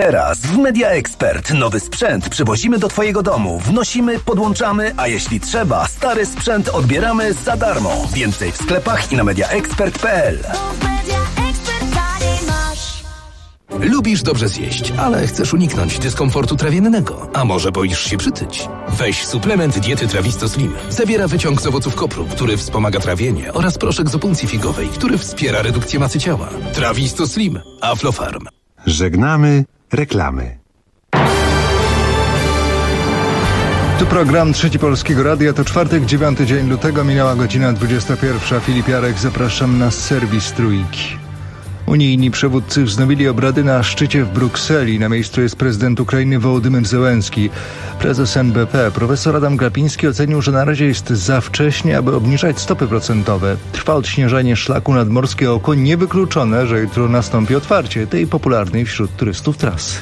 Teraz w Media Expert nowy sprzęt przywozimy do Twojego domu, wnosimy, podłączamy, a jeśli trzeba, stary sprzęt odbieramy za darmo. Więcej w sklepach i na mediaexpert.pl. Lubisz dobrze zjeść, ale chcesz uniknąć dyskomfortu trawiennego. A może boisz się przytyć? Weź suplement diety Trawisto Slim. Zawiera wyciąg z owoców kopru, który wspomaga trawienie, oraz proszek z opuncji figowej, który wspiera redukcję masy ciała. Trawisto Slim. Aflofarm. Żegnamy reklamy. Tu program Trzeci Polskiego Radia, to czwartek, 9 dzień lutego, minęła godzina 21. Filip Jarek, zapraszam na serwis Trójki. Unijni przywódcy wznowili obrady na szczycie w Brukseli. Na miejscu jest prezydent Ukrainy Wołodymyr Zełenski. Prezes NBP profesor Adam Glapiński ocenił, że na razie jest za wcześnie, aby obniżać stopy procentowe. Trwa odśnieżanie szlaku nad Morskie Oko. Niewykluczone, że jutro nastąpi otwarcie tej popularnej wśród turystów trasy.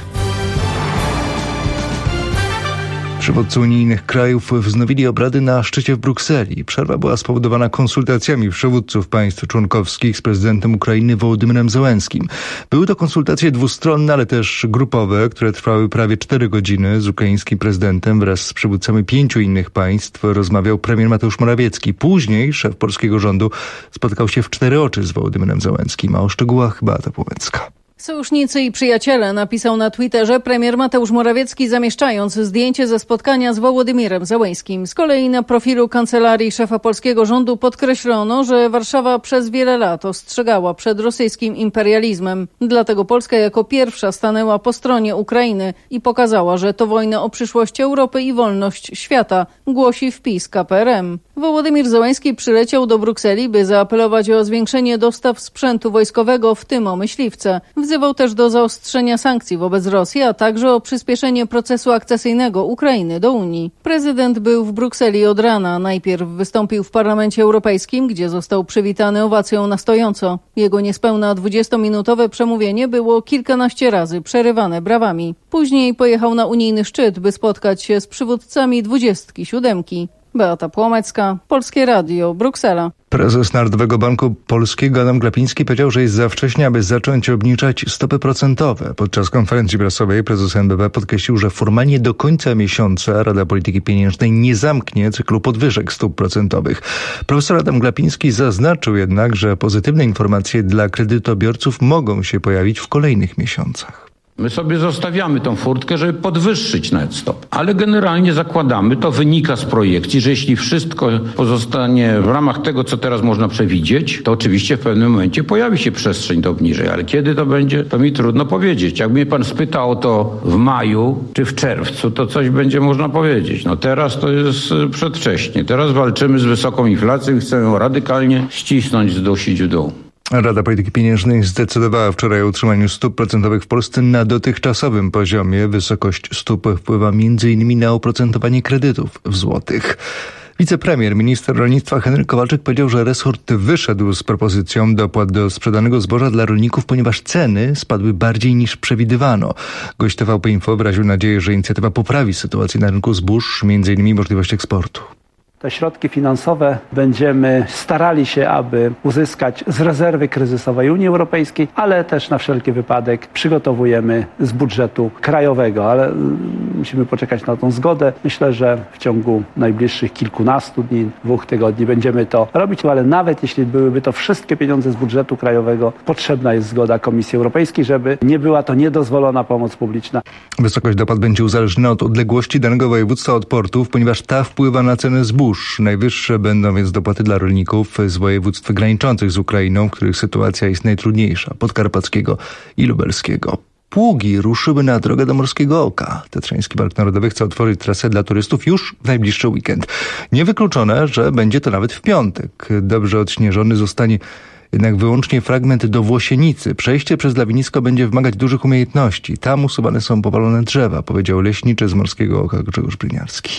Przywódcy unijnych krajów wznowili obrady na szczycie w Brukseli. Przerwa była spowodowana konsultacjami przywódców państw członkowskich z prezydentem Ukrainy Wołodymyrem Zełenskim. Były to konsultacje dwustronne, ale też grupowe, które trwały prawie 4 godziny. Z ukraińskim prezydentem wraz z przywódcami 5 innych państw rozmawiał premier Mateusz Morawiecki. Później szef polskiego rządu spotkał się w 4 oczy z Wołodymyrem Zełenskim. A o szczegółach Beata Płomecka. Sojusznicy i przyjaciele, napisał na Twitterze premier Mateusz Morawiecki, zamieszczając zdjęcie ze spotkania z Wołodymyrem Zełenskim. Z kolei na profilu kancelarii szefa polskiego rządu podkreślono, że Warszawa przez wiele lat ostrzegała przed rosyjskim imperializmem. Dlatego Polska jako pierwsza stanęła po stronie Ukrainy i pokazała, że to wojna o przyszłość Europy i wolność świata, głosi wpis KPRM. Wołodymyr Zełenski przyleciał do Brukseli, by zaapelować o zwiększenie dostaw sprzętu wojskowego, w tym o myśliwce. Wzywał też do zaostrzenia sankcji wobec Rosji, a także o przyspieszenie procesu akcesyjnego Ukrainy do Unii. Prezydent był w Brukseli od rana. Najpierw wystąpił w Parlamencie Europejskim, gdzie został przywitany owacją na stojąco. Jego niespełna 20-minutowe przemówienie było kilkanaście razy przerywane brawami. Później pojechał na unijny szczyt, by spotkać się z przywódcami 27. Beata Płomecka, Polskie Radio, Bruksela. Prezes Narodowego Banku Polskiego Adam Glapiński powiedział, że jest za wcześnie, aby zacząć obniżać stopy procentowe. Podczas konferencji prasowej prezes NBP podkreślił, że formalnie do końca miesiąca Rada Polityki Pieniężnej nie zamknie cyklu podwyżek stóp procentowych. Profesor Adam Glapiński zaznaczył jednak, że pozytywne informacje dla kredytobiorców mogą się pojawić w kolejnych miesiącach. My sobie zostawiamy tą furtkę, żeby podwyższyć net stop. Ale generalnie zakładamy, to wynika z projekcji, że jeśli wszystko pozostanie w ramach tego, co teraz można przewidzieć, to oczywiście w pewnym momencie pojawi się przestrzeń do obniżenia. Ale kiedy to będzie, to mi trudno powiedzieć. Jakby mnie pan spytał o to w maju czy w czerwcu, to coś będzie można powiedzieć. No teraz to jest przedwcześnie. Teraz walczymy z wysoką inflacją i chcemy ją radykalnie ścisnąć, zdusić w dół. Rada Polityki Pieniężnej zdecydowała wczoraj o utrzymaniu stóp procentowych w Polsce na dotychczasowym poziomie. Wysokość stóp wpływa m.in. na oprocentowanie kredytów w złotych. Wicepremier, minister rolnictwa Henryk Kowalczyk powiedział, że resort wyszedł z propozycją dopłat do sprzedanego zboża dla rolników, ponieważ ceny spadły bardziej niż przewidywano. Gość TVP Info wyraził nadzieję, że inicjatywa poprawi sytuację na rynku zbóż, m.in. możliwość eksportu. Te środki finansowe będziemy starali się, aby uzyskać z rezerwy kryzysowej Unii Europejskiej, ale też na wszelki wypadek przygotowujemy z budżetu krajowego, ale musimy poczekać na tą zgodę. Myślę, że w ciągu najbliższych kilkunastu dni, 2 tygodni będziemy to robić, ale nawet jeśli byłyby to wszystkie pieniądze z budżetu krajowego, potrzebna jest zgoda Komisji Europejskiej, żeby nie była to niedozwolona pomoc publiczna. Wysokość dopłat będzie uzależniona od odległości danego województwa od portów, ponieważ ta wpływa na ceny zbóż. Najwyższe będą więc dopłaty dla rolników z województw graniczących z Ukrainą, w których sytuacja jest najtrudniejsza, podkarpackiego i lubelskiego. Pługi ruszyły na drogę do Morskiego Oka. Tatrzański Park Narodowy chce otworzyć trasę dla turystów już w najbliższy weekend. Niewykluczone, że będzie to nawet w piątek. Dobrze odśnieżony zostanie jednak wyłącznie fragment do Włosienicy. Przejście przez lawinisko będzie wymagać dużych umiejętności. Tam usuwane są powalone drzewa, powiedział leśniczy z Morskiego Oka Grzegorz Bryniarski.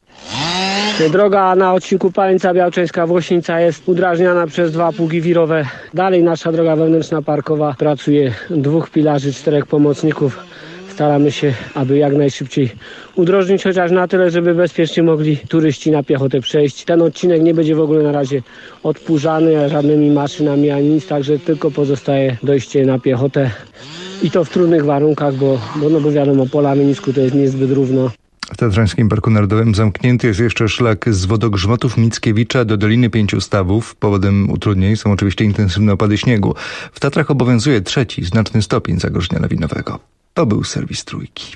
Droga na odcinku Palenica Białczeńska-Włośnica jest udrażniana przez 2 pługi wirowe. Dalej nasza droga wewnętrzna parkowa pracuje 2 pilarzy, 4 pomocników. staramy się, aby jak najszybciej udrożnić chociaż na tyle, żeby bezpiecznie mogli turyści na piechotę przejść. Ten odcinek nie będzie w ogóle na razie odpurzany żadnymi maszynami ani nic, także tylko pozostaje dojście na piechotę i to w trudnych warunkach, bo wiadomo, po Lamienisku to jest niezbyt równo. W Tatrzańskim Parku Narodowym zamknięty jest jeszcze szlak z Wodogrzmotów Mickiewicza do Doliny Pięciu Stawów. Powodem utrudnień są oczywiście intensywne opady śniegu. W Tatrach obowiązuje 3. znaczny stopień zagrożenia lawinowego. To był serwis Trójki.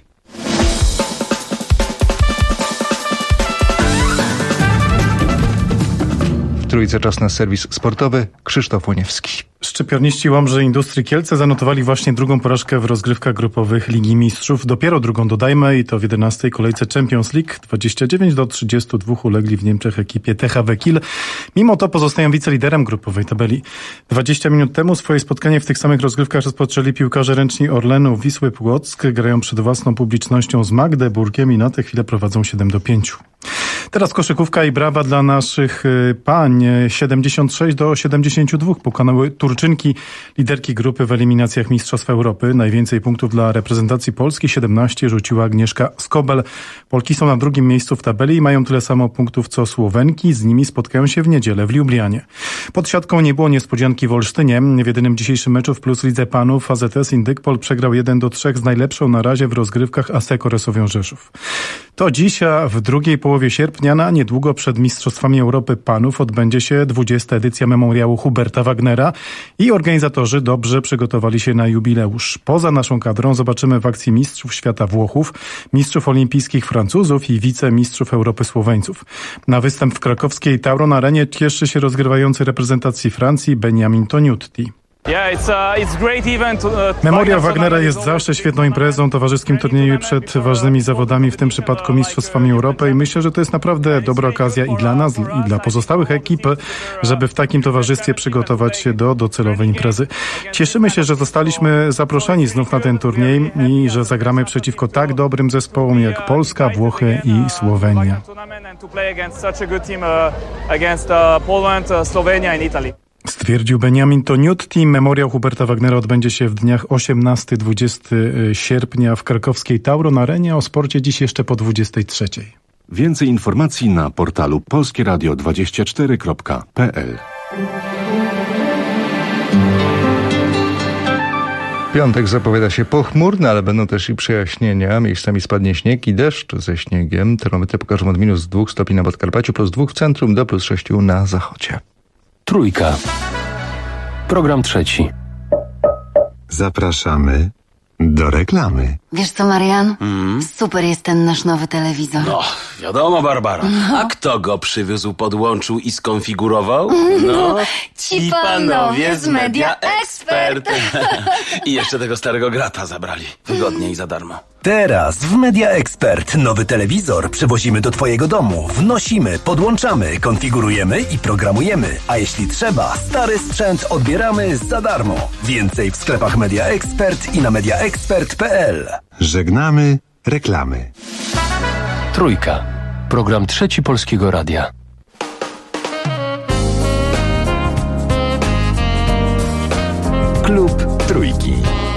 W Trójce czas na serwis sportowy. Krzysztof Łoniewski. Szczypiorniści Łomży Industrii Kielce zanotowali właśnie drugą porażkę w rozgrywkach grupowych Ligi Mistrzów. Dopiero drugą dodajmy i to w 11. kolejce Champions League. 29-32 ulegli w Niemczech ekipie THW Kiel. Mimo to pozostają wiceliderem grupowej tabeli. 20 minut temu swoje spotkanie w tych samych rozgrywkach rozpoczęli piłkarze ręczni Orlenu Wisły Płock. Grają przed własną publicznością z Magdeburgiem i na tę chwilę prowadzą 7-5. Teraz koszykówka i brawa dla naszych pań. 76-72 pokonały Turczynki, liderki grupy w eliminacjach Mistrzostw Europy. Najwięcej punktów dla reprezentacji Polski, 17, rzuciła Agnieszka Skobel. Polki są na drugim miejscu w tabeli i mają tyle samo punktów co Słowenki. Z nimi spotkają się w niedzielę w Lublianie. Pod siatką nie było niespodzianki w Olsztynie. W jedynym dzisiejszym meczu w Plus Lidze Panów AZS Indykpol przegrał 1-3 z najlepszą na razie w rozgrywkach ASEKO Resowią Rzeszów. To dziś, a w drugiej połowie sierpnia, na niedługo przed Mistrzostwami Europy Panów, odbędzie się 20. edycja memoriału Huberta Wagnera i organizatorzy dobrze przygotowali się na jubileusz. Poza naszą kadrą zobaczymy w akcji mistrzów świata Włochów, mistrzów olimpijskich Francuzów i wicemistrzów Europy Słoweńców. Na występ w krakowskiej Tauron Arenie cieszy się rozgrywający reprezentacji Francji Benjamin Toniutti. Memoriał Wagnera jest zawsze świetną imprezą, towarzyskim turnieju przed ważnymi zawodami, w tym przypadku Mistrzostwami Europy, i myślę, że to jest naprawdę dobra okazja i dla nas, i dla pozostałych ekip, żeby w takim towarzystwie przygotować się do docelowej imprezy. Cieszymy się, że zostaliśmy zaproszeni znów na ten turniej i że zagramy przeciwko tak dobrym zespołom jak Polska, Włochy i Słowenia. Stwierdził Benjamin Toniutti. Memoriał Huberta Wagnera odbędzie się w dniach 18-20 sierpnia w krakowskiej Tauron Arenie. O sporcie dziś jeszcze po 23. Więcej informacji na portalu polskieradio24.pl. Piątek zapowiada się pochmurny, ale będą też i przejaśnienia. Miejscami spadnie śnieg i deszcz ze śniegiem. Termometry pokażą od -2 stopni na Podkarpaciu, +2 w centrum, do +6 na zachodzie. Trójka. Program trzeci. Zapraszamy do reklamy. Wiesz co, Marian? Super jest ten nasz nowy telewizor. No, wiadomo, Barbara. A kto go przywiózł, podłączył i skonfigurował? No, ci panowie z Media Expert. I jeszcze tego starego grata zabrali. Wygodnie i za darmo. Teraz w Media Expert nowy telewizor przywozimy do Twojego domu. Wnosimy, podłączamy, konfigurujemy i programujemy. A jeśli trzeba, stary sprzęt odbieramy za darmo. Więcej w sklepach Media Expert i na mediaexpert.pl. Żegnamy reklamy. Trójka. Program trzeci Polskiego Radia. Klub Trójki.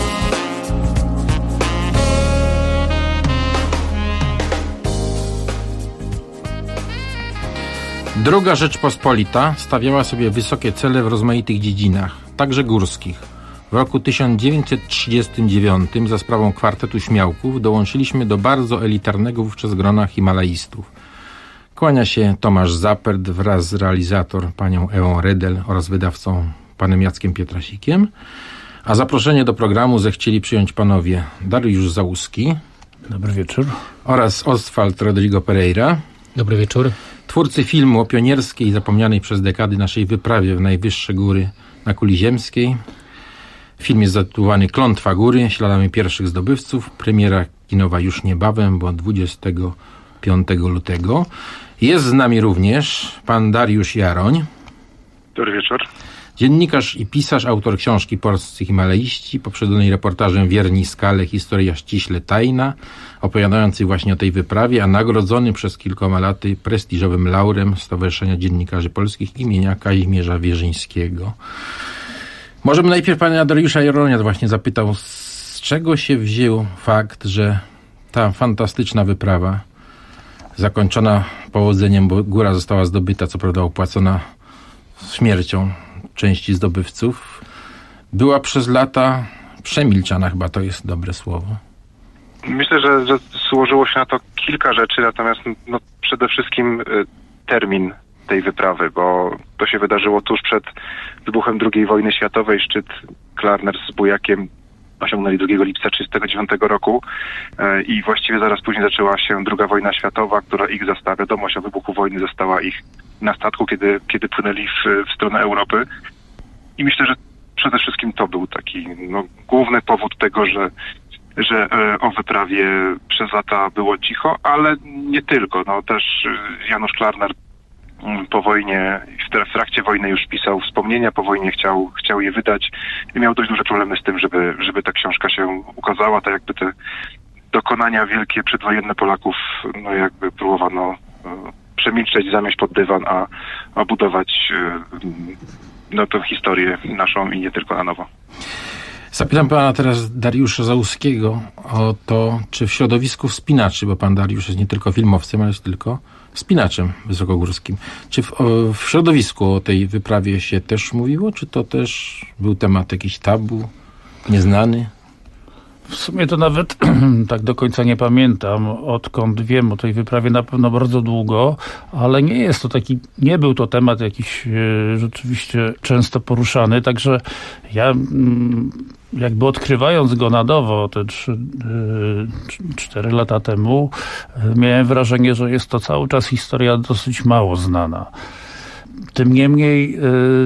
Druga Rzeczpospolita stawiała sobie wysokie cele w rozmaitych dziedzinach, także górskich. W roku 1939 za sprawą kwartetu Śmiałków dołączyliśmy do bardzo elitarnego wówczas grona himalaistów. Kłania się Tomasz Zapert wraz z realizator panią Ewą Redel oraz wydawcą panem Jackiem Pietrasikiem, a zaproszenie do programu zechcieli przyjąć panowie Dariusz Załuski. Dobry wieczór. Oraz Oswald Rodrigo Pereira. Dobry wieczór. Twórcy filmu o pionierskiej i zapomnianej przez dekady naszej wyprawie w najwyższe góry na kuli ziemskiej. Film jest zatytułowany Klątwa Góry, śladami pierwszych zdobywców. Premiera kinowa już niebawem, bo 25 lutego. Jest z nami również pan Dariusz Jaroń. Dobry wieczór. Dziennikarz i pisarz, autor książki Polscy Himalaiści, poprzedzonej reportażem Wierni Skale, historia ściśle tajna, opowiadający właśnie o tej wyprawie, a nagrodzony przez kilkoma laty prestiżowym laurem Stowarzyszenia Dziennikarzy Polskich imienia Kazimierza Wierzyńskiego. Może bym najpierw pana Dariusza Jaronia właśnie zapytał, Z czego się wziął fakt, że ta fantastyczna wyprawa, zakończona powodzeniem, bo góra została zdobyta, co prawda opłacona śmiercią części zdobywców, była przez lata przemilczana, chyba to jest dobre słowo? Myślę, że złożyło się na to kilka rzeczy, natomiast przede wszystkim termin tej wyprawy, bo to się wydarzyło tuż przed wybuchem II wojny światowej. Szczyt Klarner z Bujakiem osiągnęli 2 lipca 1939 roku i właściwie zaraz później zaczęła się II wojna światowa, która ich zastała. Wiadomość o wybuchu wojny zastała ich na statku, kiedy płynęli w stronę Europy. I myślę, że przede wszystkim to był taki główny powód tego, że o wyprawie przez lata było cicho, ale nie tylko. Też Janusz Klarner po wojnie, w trakcie wojny już pisał wspomnienia, po wojnie chciał je wydać i miał dość duże problemy z tym, żeby ta książka się ukazała. Tak jakby te dokonania wielkie przedwojenne Polaków jakby próbowano przemilczeć, zamieść pod dywan, a budować tę historię naszą i nie tylko na nowo. Zapytam pana teraz Dariusza Załuskiego o to, czy w środowisku wspinaczy, bo pan Dariusz jest nie tylko filmowcem, ale jest tylko wspinaczem wysokogórskim. Czy w środowisku o tej wyprawie się też mówiło, czy to też był temat jakiś tabu, nieznany? W sumie to nawet tak do końca nie pamiętam, odkąd wiem o tej wyprawie na pewno bardzo długo, ale nie był to temat jakiś rzeczywiście często poruszany, także ja jakby odkrywając go na nowo te 4 lata temu, miałem wrażenie, że jest to cały czas historia dosyć mało znana. Tym niemniej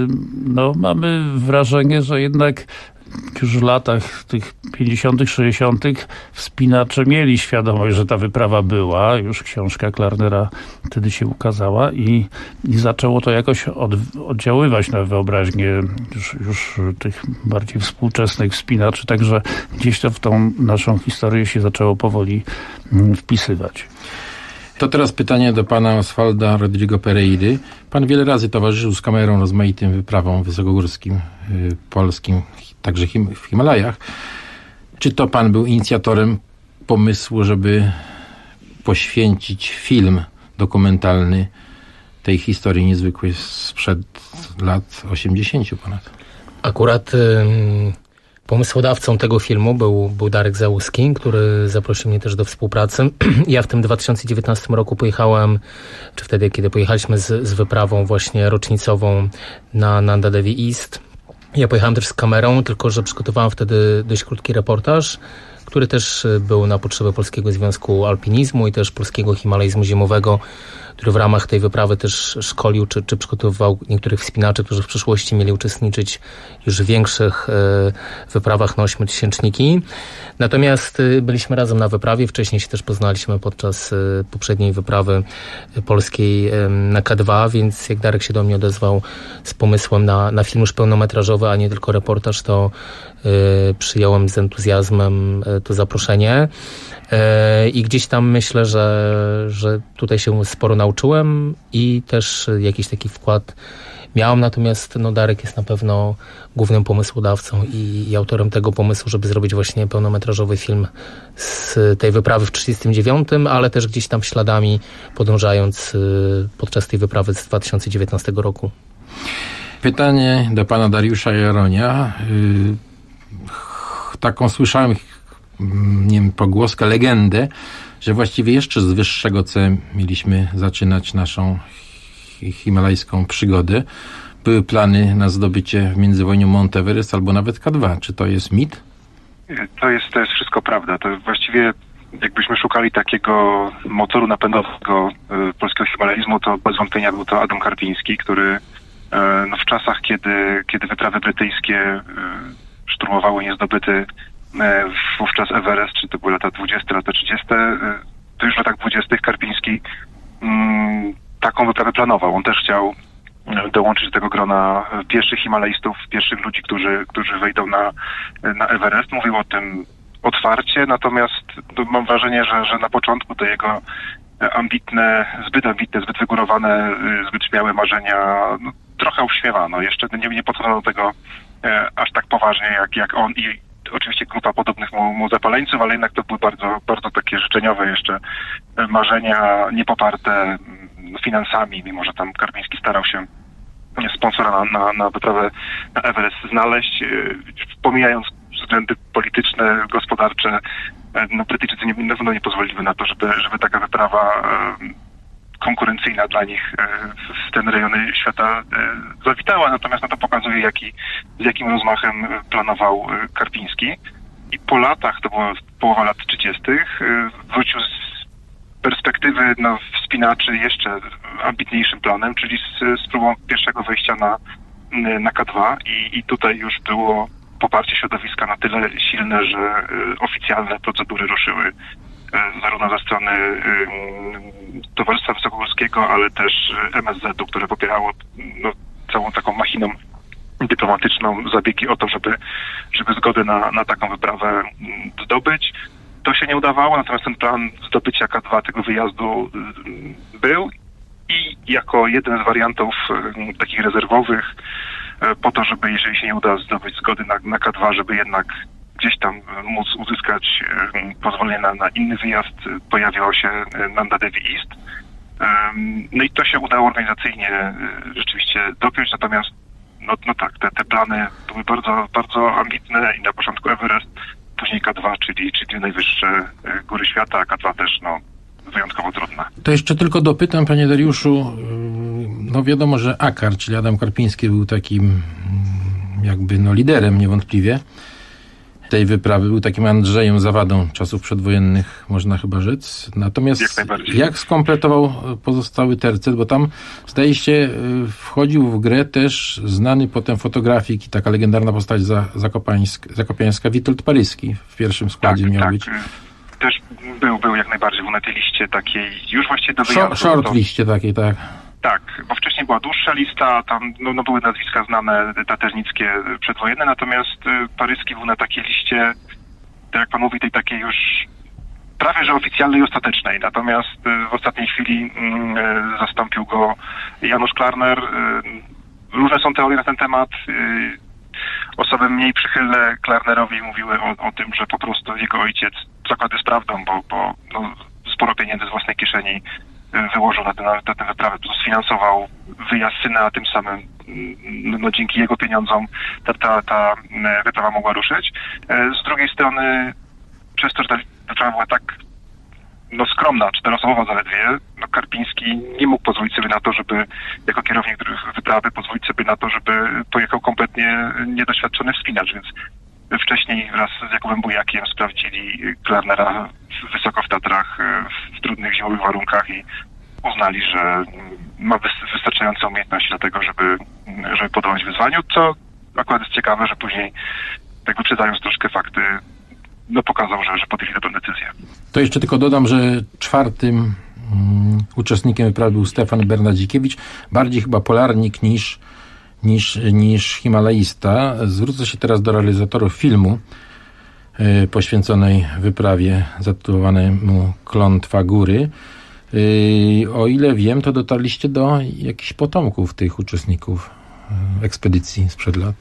mamy wrażenie, że jednak już w latach tych 50., 60. wspinacze mieli świadomość, że ta wyprawa była. Już książka Klarnera wtedy się ukazała i zaczęło to jakoś oddziaływać na wyobraźnię już tych bardziej współczesnych wspinaczy. Także gdzieś to w tą naszą historię się zaczęło powoli wpisywać. To teraz pytanie do pana Oswalda Rodrigo Pereiry. Pan wiele razy towarzyszył z kamerą rozmaitym wyprawom wysokogórskim, polskim, także w Himalajach. Czy to pan był inicjatorem pomysłu, żeby poświęcić film dokumentalny tej historii niezwykłej sprzed lat 80 ponad? Akurat pomysłodawcą tego filmu był Darek Załuski, który zaprosił mnie też do współpracy. Ja w tym 2019 roku pojechałem, czy wtedy, kiedy pojechaliśmy z wyprawą właśnie rocznicową na Nanda Devi East. Ja pojechałem też z kamerą, tylko że przygotowałem wtedy dość krótki reportaż, który też był na potrzeby Polskiego Związku Alpinizmu i też Polskiego Himalajzmu Zimowego, który w ramach tej wyprawy też szkolił czy przygotowywał niektórych wspinaczy, którzy w przyszłości mieli uczestniczyć już w większych wyprawach na 8000-niki. Natomiast byliśmy razem na wyprawie, wcześniej się też poznaliśmy podczas poprzedniej wyprawy polskiej na K2, więc jak Darek się do mnie odezwał z pomysłem na film już pełnometrażowy, a nie tylko reportaż, to przyjąłem z entuzjazmem to zaproszenie. I gdzieś tam myślę, że tutaj się sporo nauczyłem i też jakiś taki wkład miałem, natomiast Darek jest na pewno głównym pomysłodawcą i autorem tego pomysłu, żeby zrobić właśnie pełnometrażowy film z tej wyprawy w 1939, ale też gdzieś tam śladami podążając podczas tej wyprawy z 2019 roku. Pytanie do pana Dariusza Jaronia. Taką słyszałem, nie wiem, pogłoskę, legendę, że właściwie jeszcze z wyższego C mieliśmy zaczynać naszą himalajską przygodę. Były plany na zdobycie w międzywojniu Mount Everest albo nawet K2. Czy to jest mit? To jest wszystko prawda. To właściwie jakbyśmy szukali takiego motoru napędowego polskiego himalajzmu, to bez wątpienia był to Adam Karpiński, który w czasach, kiedy wyprawy brytyjskie szturmowały niezdobyty wówczas Everest, czy to były lata 20, lata 30, to już w latach 20 Karpiński taką wyprawę planował. On też chciał dołączyć do tego grona pierwszych himalajstów, pierwszych ludzi, którzy wejdą na Everest. Mówił o tym otwarcie, natomiast mam wrażenie, że na początku te jego zbyt wygórowane, zbyt śmiałe marzenia trochę uśmiewano. Jeszcze nie podchodzą do tego aż tak poważnie jak on i oczywiście grupa podobnych mu zapaleńców, ale jednak to były bardzo, bardzo takie życzeniowe jeszcze marzenia, niepoparte finansami, mimo że tam Karpiński starał się sponsora na wyprawę na Everest znaleźć, pomijając względy polityczne, gospodarcze. Brytyjczycy na pewno nie pozwoliliby na to, żeby taka wyprawa konkurencyjna dla nich w ten rejony świata zawitała. Natomiast to pokazuje, z jakim rozmachem planował Karpiński. I po latach, to była połowa lat 30., wrócił z perspektywy wspinaczy jeszcze ambitniejszym planem, czyli z próbą pierwszego wejścia na K2 i tutaj już było poparcie środowiska na tyle silne, że oficjalne procedury ruszyły zarówno ze strony Towarzystwa Wysokogórskiego, ale też MSZ-u, które popierało całą taką machiną dyplomatyczną zabiegi o to, żeby zgodę na taką wyprawę zdobyć. To się nie udawało, natomiast ten plan zdobycia K2 tego wyjazdu był i jako jeden z wariantów takich rezerwowych po to, żeby jeżeli się nie uda zdobyć zgody na K2, żeby jednak gdzieś tam móc uzyskać pozwolenie na inny wyjazd, pojawiło się Nanda Devi East. No i to się udało organizacyjnie rzeczywiście dopiąć, natomiast no tak, te plany były bardzo, bardzo ambitne i na początku Everest, później K2, czyli najwyższe góry świata, a K2 też wyjątkowo trudna. To jeszcze tylko dopytam, panie Dariuszu, wiadomo, że Akar, czyli Adam Karpiński, był takim jakby liderem niewątpliwie tej wyprawy, był takim Andrzejem Zawadą czasów przedwojennych, można chyba rzec. Natomiast jak skompletował pozostały tercet, bo tam zdaje się wchodził w grę też znany potem fotografik i taka legendarna postać zakopiańska Witold Paryski w pierwszym składzie miał być. Też był jak najbardziej na tej liście takiej już właściwie do wyjazdu. Short liście takiej, tak. Tak, bo wcześniej była dłuższa lista, tam były nazwiska znane taternickie przedwojenne, natomiast Paryski był na takiej liście, tak jak pan mówi, tej takiej już prawie że oficjalnej i ostatecznej. Natomiast w ostatniej chwili zastąpił go Janusz Klarner. Różne są teorie na ten temat. Osoby mniej przychylne Klarnerowi mówiły o tym, że po prostu jego ojciec, zakład jest prawdą, bo sporo pieniędzy z własnej kieszeni wyłożył na tę wyprawę, sfinansował wyjazd syna, a tym samym dzięki jego pieniądzom ta wyprawa mogła ruszyć. Z drugiej strony, przez to, że ta wyprawa była tak skromna, 4-osobowa zaledwie, Karpiński nie mógł pozwolić sobie na to, żeby jako kierownik wyprawy pozwolić sobie na to, żeby pojechał kompletnie niedoświadczony wspinacz, więc wcześniej wraz z Jakubem Bujakiem sprawdzili Klarnera wysoko w Tatrach, w trudnych zimowych warunkach i uznali, że ma wystarczające umiejętności do tego, żeby podjąć wyzwaniu, co akurat jest ciekawe, że później, tak wyprzedzając troszkę fakty, pokazał, że podjęli dobrą decyzję. To jeszcze tylko dodam, że czwartym uczestnikiem wyprawy był Stefan Bernadzikiewicz, bardziej chyba polarnik niż himalaista. Zwrócę się teraz do realizatorów filmu poświęconej wyprawie zatytułowanemu Klątwa Góry. O ile wiem, to dotarliście do jakichś potomków tych uczestników ekspedycji sprzed lat.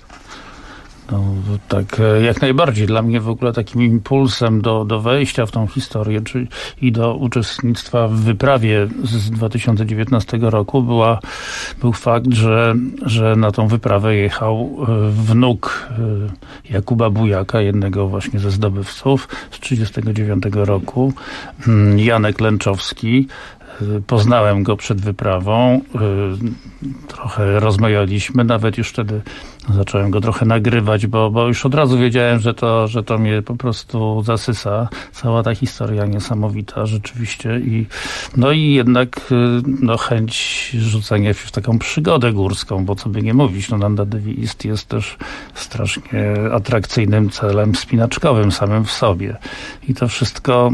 Tak, jak najbardziej. Dla mnie w ogóle takim impulsem do wejścia w tą historię i do uczestnictwa w wyprawie z 2019 roku był fakt, że na tą wyprawę jechał wnuk Jakuba Bujaka, jednego właśnie ze zdobywców z 1939 roku, Janek Lęczowski. Poznałem go przed wyprawą, trochę rozmawialiśmy, nawet już wtedy zacząłem go trochę nagrywać, bo już od razu wiedziałem, że to mnie po prostu zasysa. Cała ta historia niesamowita rzeczywiście i jednak chęć rzucenia się w taką przygodę górską, bo co by nie mówić, Nanda Devi East jest też strasznie atrakcyjnym celem wspinaczkowym samym w sobie. I to wszystko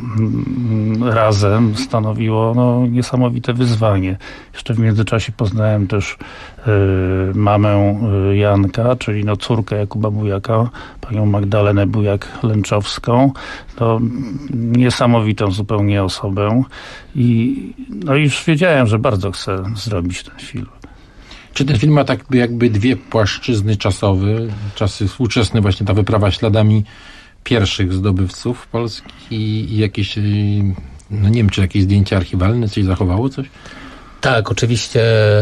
razem stanowiło niesamowite wyzwanie. Jeszcze w międzyczasie poznałem też mamę Janka, czyli córkę Jakuba Bujaka, panią Magdalenę Bujak-Lęczowską. Niesamowitą zupełnie osobę. I już wiedziałem, że bardzo chcę zrobić ten film. Czy ten film ma tak jakby dwie płaszczyzny czasowe? Czasy współczesne, właśnie ta wyprawa śladami pierwszych zdobywców Polski i jakieś, no nie wiem, czy jakieś zdjęcia archiwalne, coś zachowało, coś? Tak, oczywiście,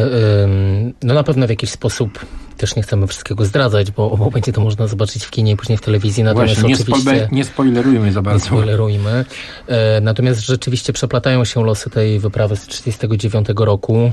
no na pewno w jakiś sposób też nie chcemy wszystkiego zdradzać, bo będzie to można zobaczyć w kinie i później w telewizji. Natomiast właśnie, oczywiście nie spoilerujmy za bardzo. Nie spoilerujmy. Natomiast rzeczywiście przeplatają się losy tej wyprawy z 1939 roku.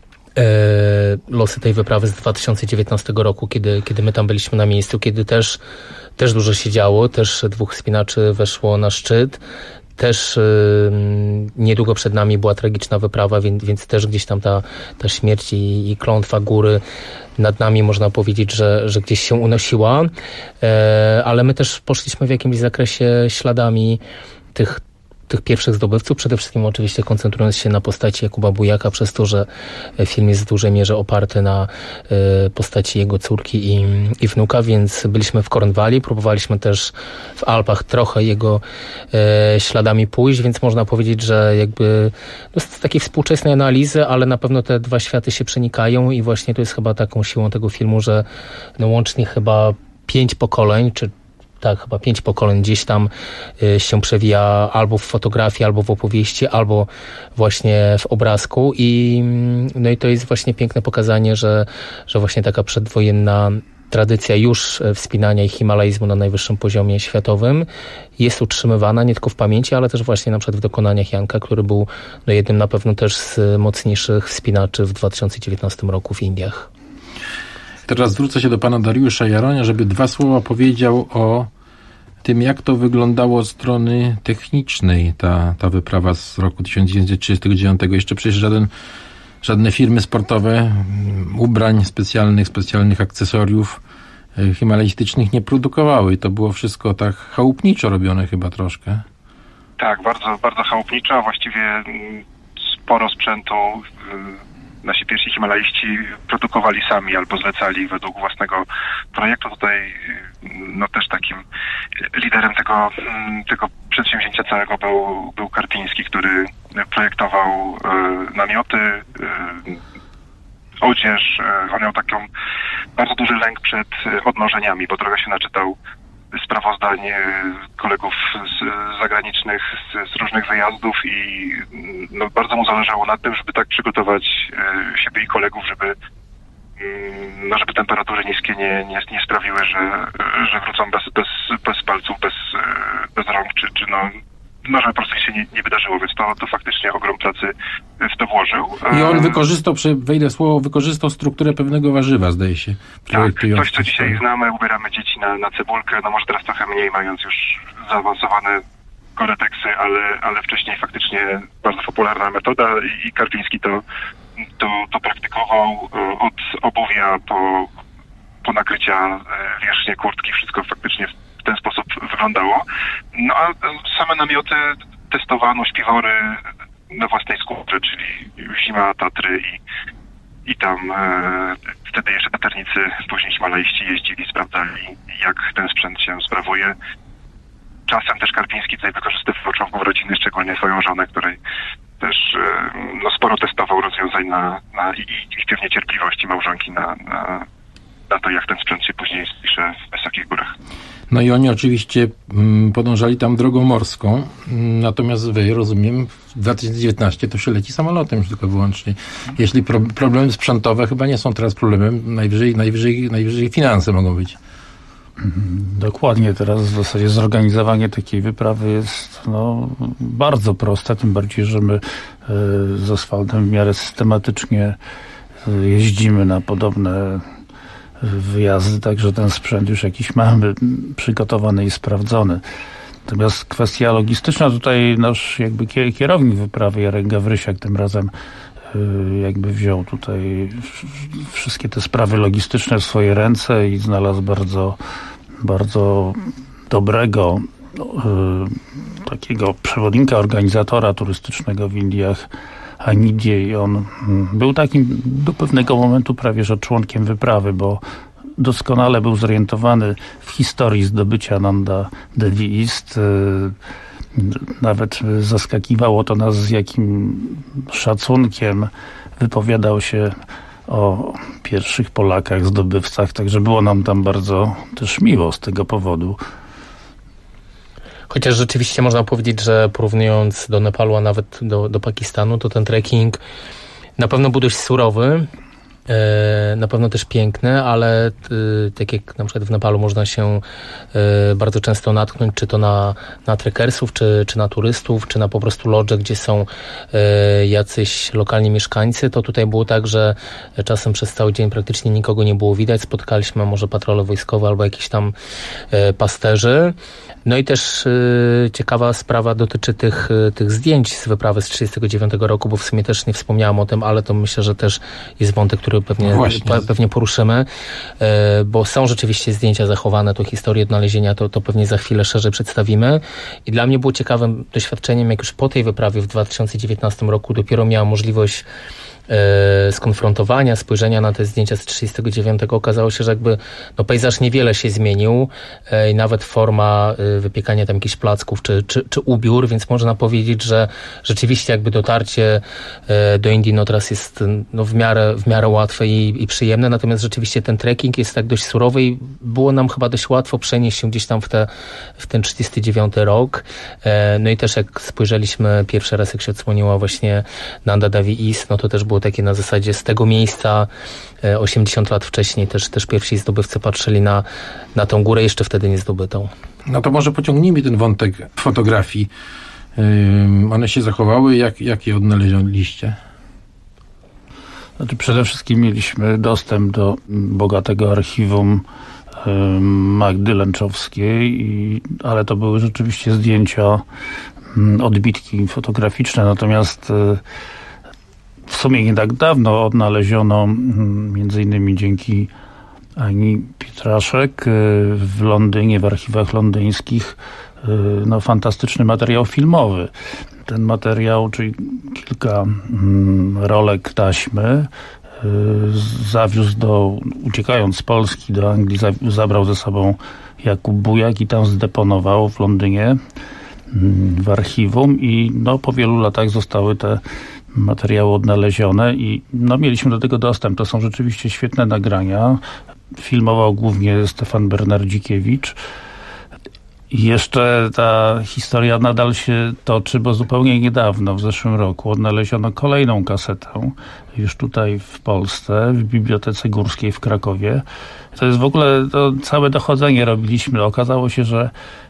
Losy tej wyprawy z 2019 roku, kiedy my tam byliśmy na miejscu, kiedy też dużo się działo, też 2 wspinaczy weszło na szczyt. Też niedługo przed nami była tragiczna wyprawa, więc też gdzieś tam ta śmierć i klątwa góry nad nami, można powiedzieć, że gdzieś się unosiła. Ale my też poszliśmy w jakimś zakresie śladami tych pierwszych zdobywców, przede wszystkim oczywiście koncentrując się na postaci Jakuba Bujaka, przez to, że film jest w dużej mierze oparty na postaci jego córki i wnuka, więc byliśmy w Cornwalli, próbowaliśmy też w Alpach trochę jego śladami pójść, więc można powiedzieć, że jakby z takiej współczesnej analizy, ale na pewno te dwa światy się przenikają i właśnie to jest chyba taką siłą tego filmu, że no łącznie chyba 5 pokoleń, chyba 5 pokoleń gdzieś tam się przewija albo w fotografii, albo w opowieści, albo właśnie w obrazku no i to jest właśnie piękne pokazanie, że właśnie taka przedwojenna tradycja już wspinania i himalaizmu na najwyższym poziomie światowym jest utrzymywana nie tylko w pamięci, ale też właśnie na przykład w dokonaniach Janka, który był jednym na pewno też z mocniejszych wspinaczy w 2019 roku w Indiach. Teraz zwrócę się do pana Dariusza Jaronia, żeby 2 słowa powiedział o tym, jak to wyglądało od strony technicznej, ta wyprawa z roku 1939. Jeszcze przecież żadne firmy sportowe ubrań specjalnych akcesoriów himalajstycznych nie produkowały. To było wszystko tak chałupniczo robione chyba troszkę. Tak, bardzo, bardzo chałupniczo. Właściwie sporo sprzętu nasi pierwsi himalaiści produkowali sami albo zlecali według własnego projektu. Tutaj no też takim liderem tego przedsięwzięcia całego był Karpiński, który projektował namioty, odzież. On miał taką bardzo duży lęk przed odmrożeniami, bo trochę się naczytał sprawozdań kolegów zagranicznych z różnych wyjazdów i no, bardzo mu zależało na tym, żeby tak przygotować siebie i kolegów, żeby temperatury niskie nie sprawiły, że wrócą bez palców, bez rąk, czy żeby po prostu się nie wydarzyło, więc to faktycznie ogrom pracy w to włożył. I on wykorzystał strukturę pewnego warzywa, zdaje się. Tak, coś, co dzisiaj znamy, ubieramy dzieci na cebulkę, no może teraz trochę mniej, mając już zaawansowane koreteksy, ale wcześniej faktycznie bardzo popularna metoda i Karpiński to praktykował od obuwia po nakrycia wierzchnie kurtki, wszystko faktycznie w ten sposób wyglądało. No a same namioty testowano, śpiwory na własnej skórze, czyli zima, Tatry i tam wtedy jeszcze taternicy, później himalaiści jeździli, sprawdzali, jak ten sprzęt się sprawuje. Czasem też Karpiński tutaj wykorzystywał członków rodziny, szczególnie swoją żonę, której też sporo testował rozwiązań i pewnie cierpliwości małżonki na to, jak ten sprzęt się później spisze w wysokich górach. No i oni oczywiście podążali tam drogą morską, natomiast wy, rozumiem, w 2019 to się leci samolotem już tylko wyłącznie. Jeśli problemy sprzętowe chyba nie są teraz problemem, najwyżej finanse mogą być. Dokładnie, teraz w zasadzie zorganizowanie takiej wyprawy jest bardzo proste, tym bardziej, że my z Oswaldem w miarę systematycznie jeździmy na podobne wyjazdy, także ten sprzęt już jakiś mamy przygotowany i sprawdzony. Natomiast kwestia logistyczna, tutaj nasz jakby kierownik wyprawy Jarek Gawrysiak tym razem jakby wziął tutaj wszystkie te sprawy logistyczne w swoje ręce i znalazł bardzo, bardzo dobrego takiego przewodnika, organizatora turystycznego w Indiach, Hanidzie, i on był takim do pewnego momentu prawie że członkiem wyprawy, bo doskonale był zorientowany w historii zdobycia Nanda Devi East. Nawet zaskakiwało to nas, z jakim szacunkiem wypowiadał się o pierwszych Polakach, zdobywcach, także było nam tam bardzo też miło z tego powodu. Chociaż rzeczywiście można powiedzieć, że porównując do Nepalu, a nawet do Pakistanu, to ten trekking na pewno był dość surowy, na pewno też piękny, ale tak jak na przykład w Nepalu można się bardzo często natknąć, czy to na trekkersów, czy na turystów, czy na po prostu lodże, gdzie są jacyś lokalni mieszkańcy, to tutaj było tak, że czasem przez cały dzień praktycznie nikogo nie było widać. Spotkaliśmy może patrole wojskowe albo jakieś tam pasterzy. No i też ciekawa sprawa dotyczy tych zdjęć z wyprawy z 1939 roku, bo w sumie też nie wspomniałam o tym, ale to myślę, że też jest wątek, który pewnie poruszymy, bo są rzeczywiście zdjęcia zachowane, to historię odnalezienia, to pewnie za chwilę szerzej przedstawimy. I dla mnie było ciekawym doświadczeniem, jak już po tej wyprawie w 2019 roku dopiero miałam możliwość skonfrontowania, spojrzenia na te zdjęcia z 1939, okazało się, że jakby pejzaż niewiele się zmienił i nawet forma wypiekania tam jakichś placków czy ubiór, więc można powiedzieć, że rzeczywiście jakby dotarcie do Indii teraz jest w miarę łatwe i przyjemne, natomiast rzeczywiście ten trekking jest tak dość surowy i było nam chyba dość łatwo przenieść się gdzieś tam w ten 1939 rok. No i też jak spojrzeliśmy pierwszy raz, jak się odsłoniła właśnie Nanda Devi East, to też było takie na zasadzie z tego miejsca 80 lat wcześniej też pierwsi zdobywcy patrzyli na tą górę jeszcze wtedy nie zdobytą. No to może pociągnijmy ten wątek fotografii. One się zachowały, jak je odnaleźliście? Znaczy przede wszystkim mieliśmy dostęp do bogatego archiwum Magdy Lęczowskiej, ale to były rzeczywiście zdjęcia, odbitki fotograficzne, natomiast w sumie nie tak dawno odnaleziono, między innymi dzięki Ani Pietraszek w Londynie, w archiwach londyńskich, fantastyczny materiał filmowy. Ten materiał, czyli kilka rolek taśmy, zawiózł uciekając z Polski do Anglii, zabrał ze sobą Jakub Bujak i tam zdeponował w Londynie w archiwum i po wielu latach zostały te materiały odnalezione i mieliśmy do tego dostęp. To są rzeczywiście świetne nagrania. Filmował głównie Stefan Bernardzikiewicz. I jeszcze ta historia nadal się toczy, bo zupełnie niedawno, w zeszłym roku, odnaleziono kolejną kasetę, już tutaj w Polsce, w Bibliotece Górskiej w Krakowie. To jest w ogóle, całe dochodzenie robiliśmy. Okazało się, że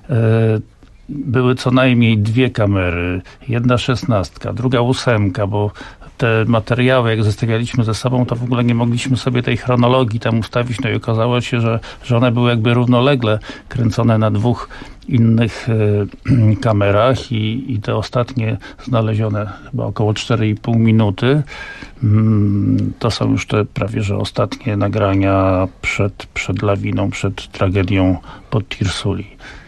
były co najmniej 2 kamery, jedna 16, druga 8, bo te materiały, jak zestawialiśmy ze sobą, to w ogóle nie mogliśmy sobie tej chronologii tam ustawić, i okazało się, że one były jakby równolegle kręcone na 2 innych kamerach i te ostatnie znalezione chyba około 4,5 minuty to są już te prawie że ostatnie nagrania przed lawiną, przed tragedią pod Tirsuli.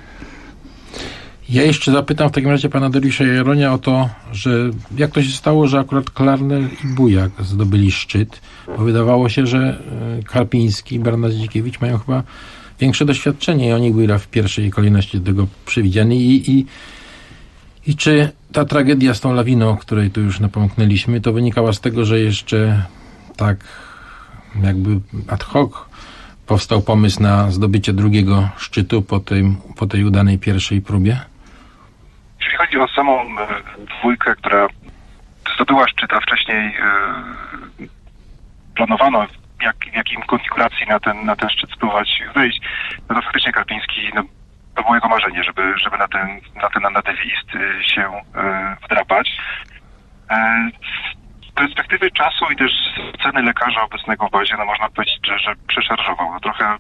Ja jeszcze zapytam w takim razie pana Dariusza Jaronia o to, że jak to się stało, że akurat Klarner i Bujak zdobyli szczyt, bo wydawało się, że Karpiński i Bernardzikiewicz mają chyba większe doświadczenie i oni byli w pierwszej kolejności do tego przewidziani i czy ta tragedia z tą lawiną, o której tu już napomknęliśmy, to wynikała z tego, że jeszcze tak jakby ad hoc powstał pomysł na zdobycie drugiego szczytu po tej udanej pierwszej próbie? Jeśli chodzi o samą dwójkę, która zdobyła szczyt, a wcześniej planowano w jakim konfiguracji na ten szczyt spróbować wejść, to faktycznie Karpiński, to było jego marzenie, żeby na ten Nanda Devi East się wdrapać. Z perspektywy czasu i też z oceny lekarza obecnego w bazie, można powiedzieć, że przeszarżował. Trochę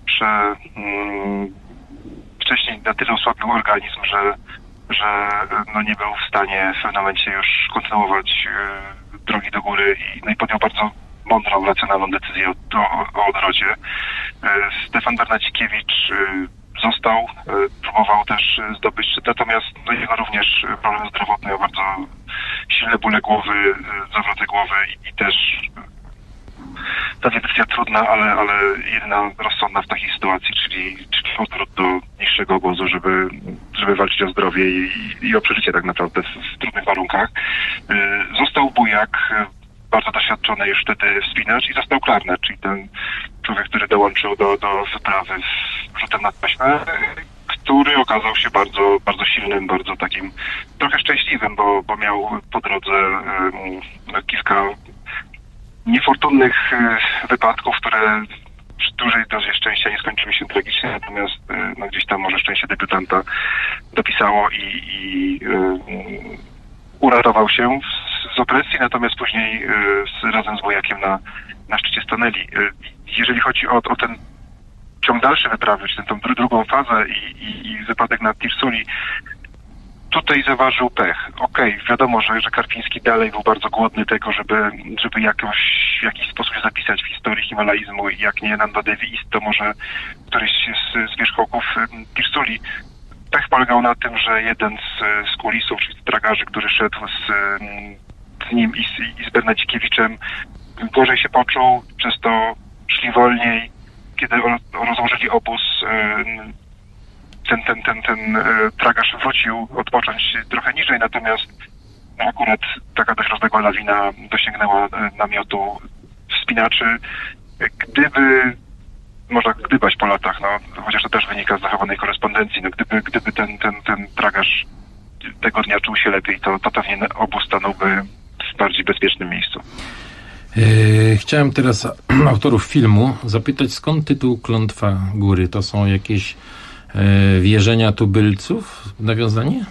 wcześniej na tyle osłabił organizm, że nie był w stanie w pewnym momencie już kontynuować drogi do góry i podjął bardzo mądrą, racjonalną decyzję o odrodzie. Stefan Bernardzikiewicz został, próbował też zdobyć szczyt, natomiast jego również problem zdrowotny, miał bardzo silne bóle głowy, zawroty głowy i też ta decyzja trudna, ale jedyna rozsądna w takiej sytuacji, czyli powrót do niższego obozu, żeby walczyć o zdrowie i o przeżycie tak naprawdę w trudnych warunkach. Został Bujak, bardzo doświadczony już wtedy wspinacz, i został Klarner, czyli ten człowiek, który dołączył do wyprawy z rzutem na taśmę, który okazał się bardzo, bardzo silnym, bardzo takim trochę szczęśliwym, bo miał po drodze kilka niefortunnych wypadków, które przy dużej dozie szczęścia nie skończyły się tragicznie, natomiast gdzieś tam może szczęście debiutanta dopisało i uratował się z opresji, natomiast później razem z wojakiem na szczycie stanęli. Jeżeli chodzi o ten ciąg dalszy wyprawy, czy tą drugą fazę i wypadek na Tirsuli, tutaj zaważył pech. Okej, wiadomo, że Karpiński dalej był bardzo głodny tego, żeby w jakiś sposób się zapisać w historii himalaizmu i jak nie Nanda Devi East, to może któryś z wierzchołków Tirsuli. Pech polegał na tym, że jeden z kulisów, czyli z tragarzy, który szedł z nim i z Bernadzikiewiczem, gorzej się poczuł, przez to szli wolniej. Kiedy rozłożyli obóz, ten tragarz wrócił odpocząć trochę niżej, natomiast akurat taka dość rozległa lawina dosięgnęła namiotu wspinaczy. Gdyby, można gdybać po latach, chociaż to też wynika z zachowanej korespondencji, gdyby ten tragarz tego dnia czuł się lepiej, to pewnie obóz stanąłby w bardziej bezpiecznym miejscu. Chciałem teraz autorów filmu zapytać, skąd tytuł Klątwa Góry? To są jakieś wierzenia tubylców? Nawiązanie?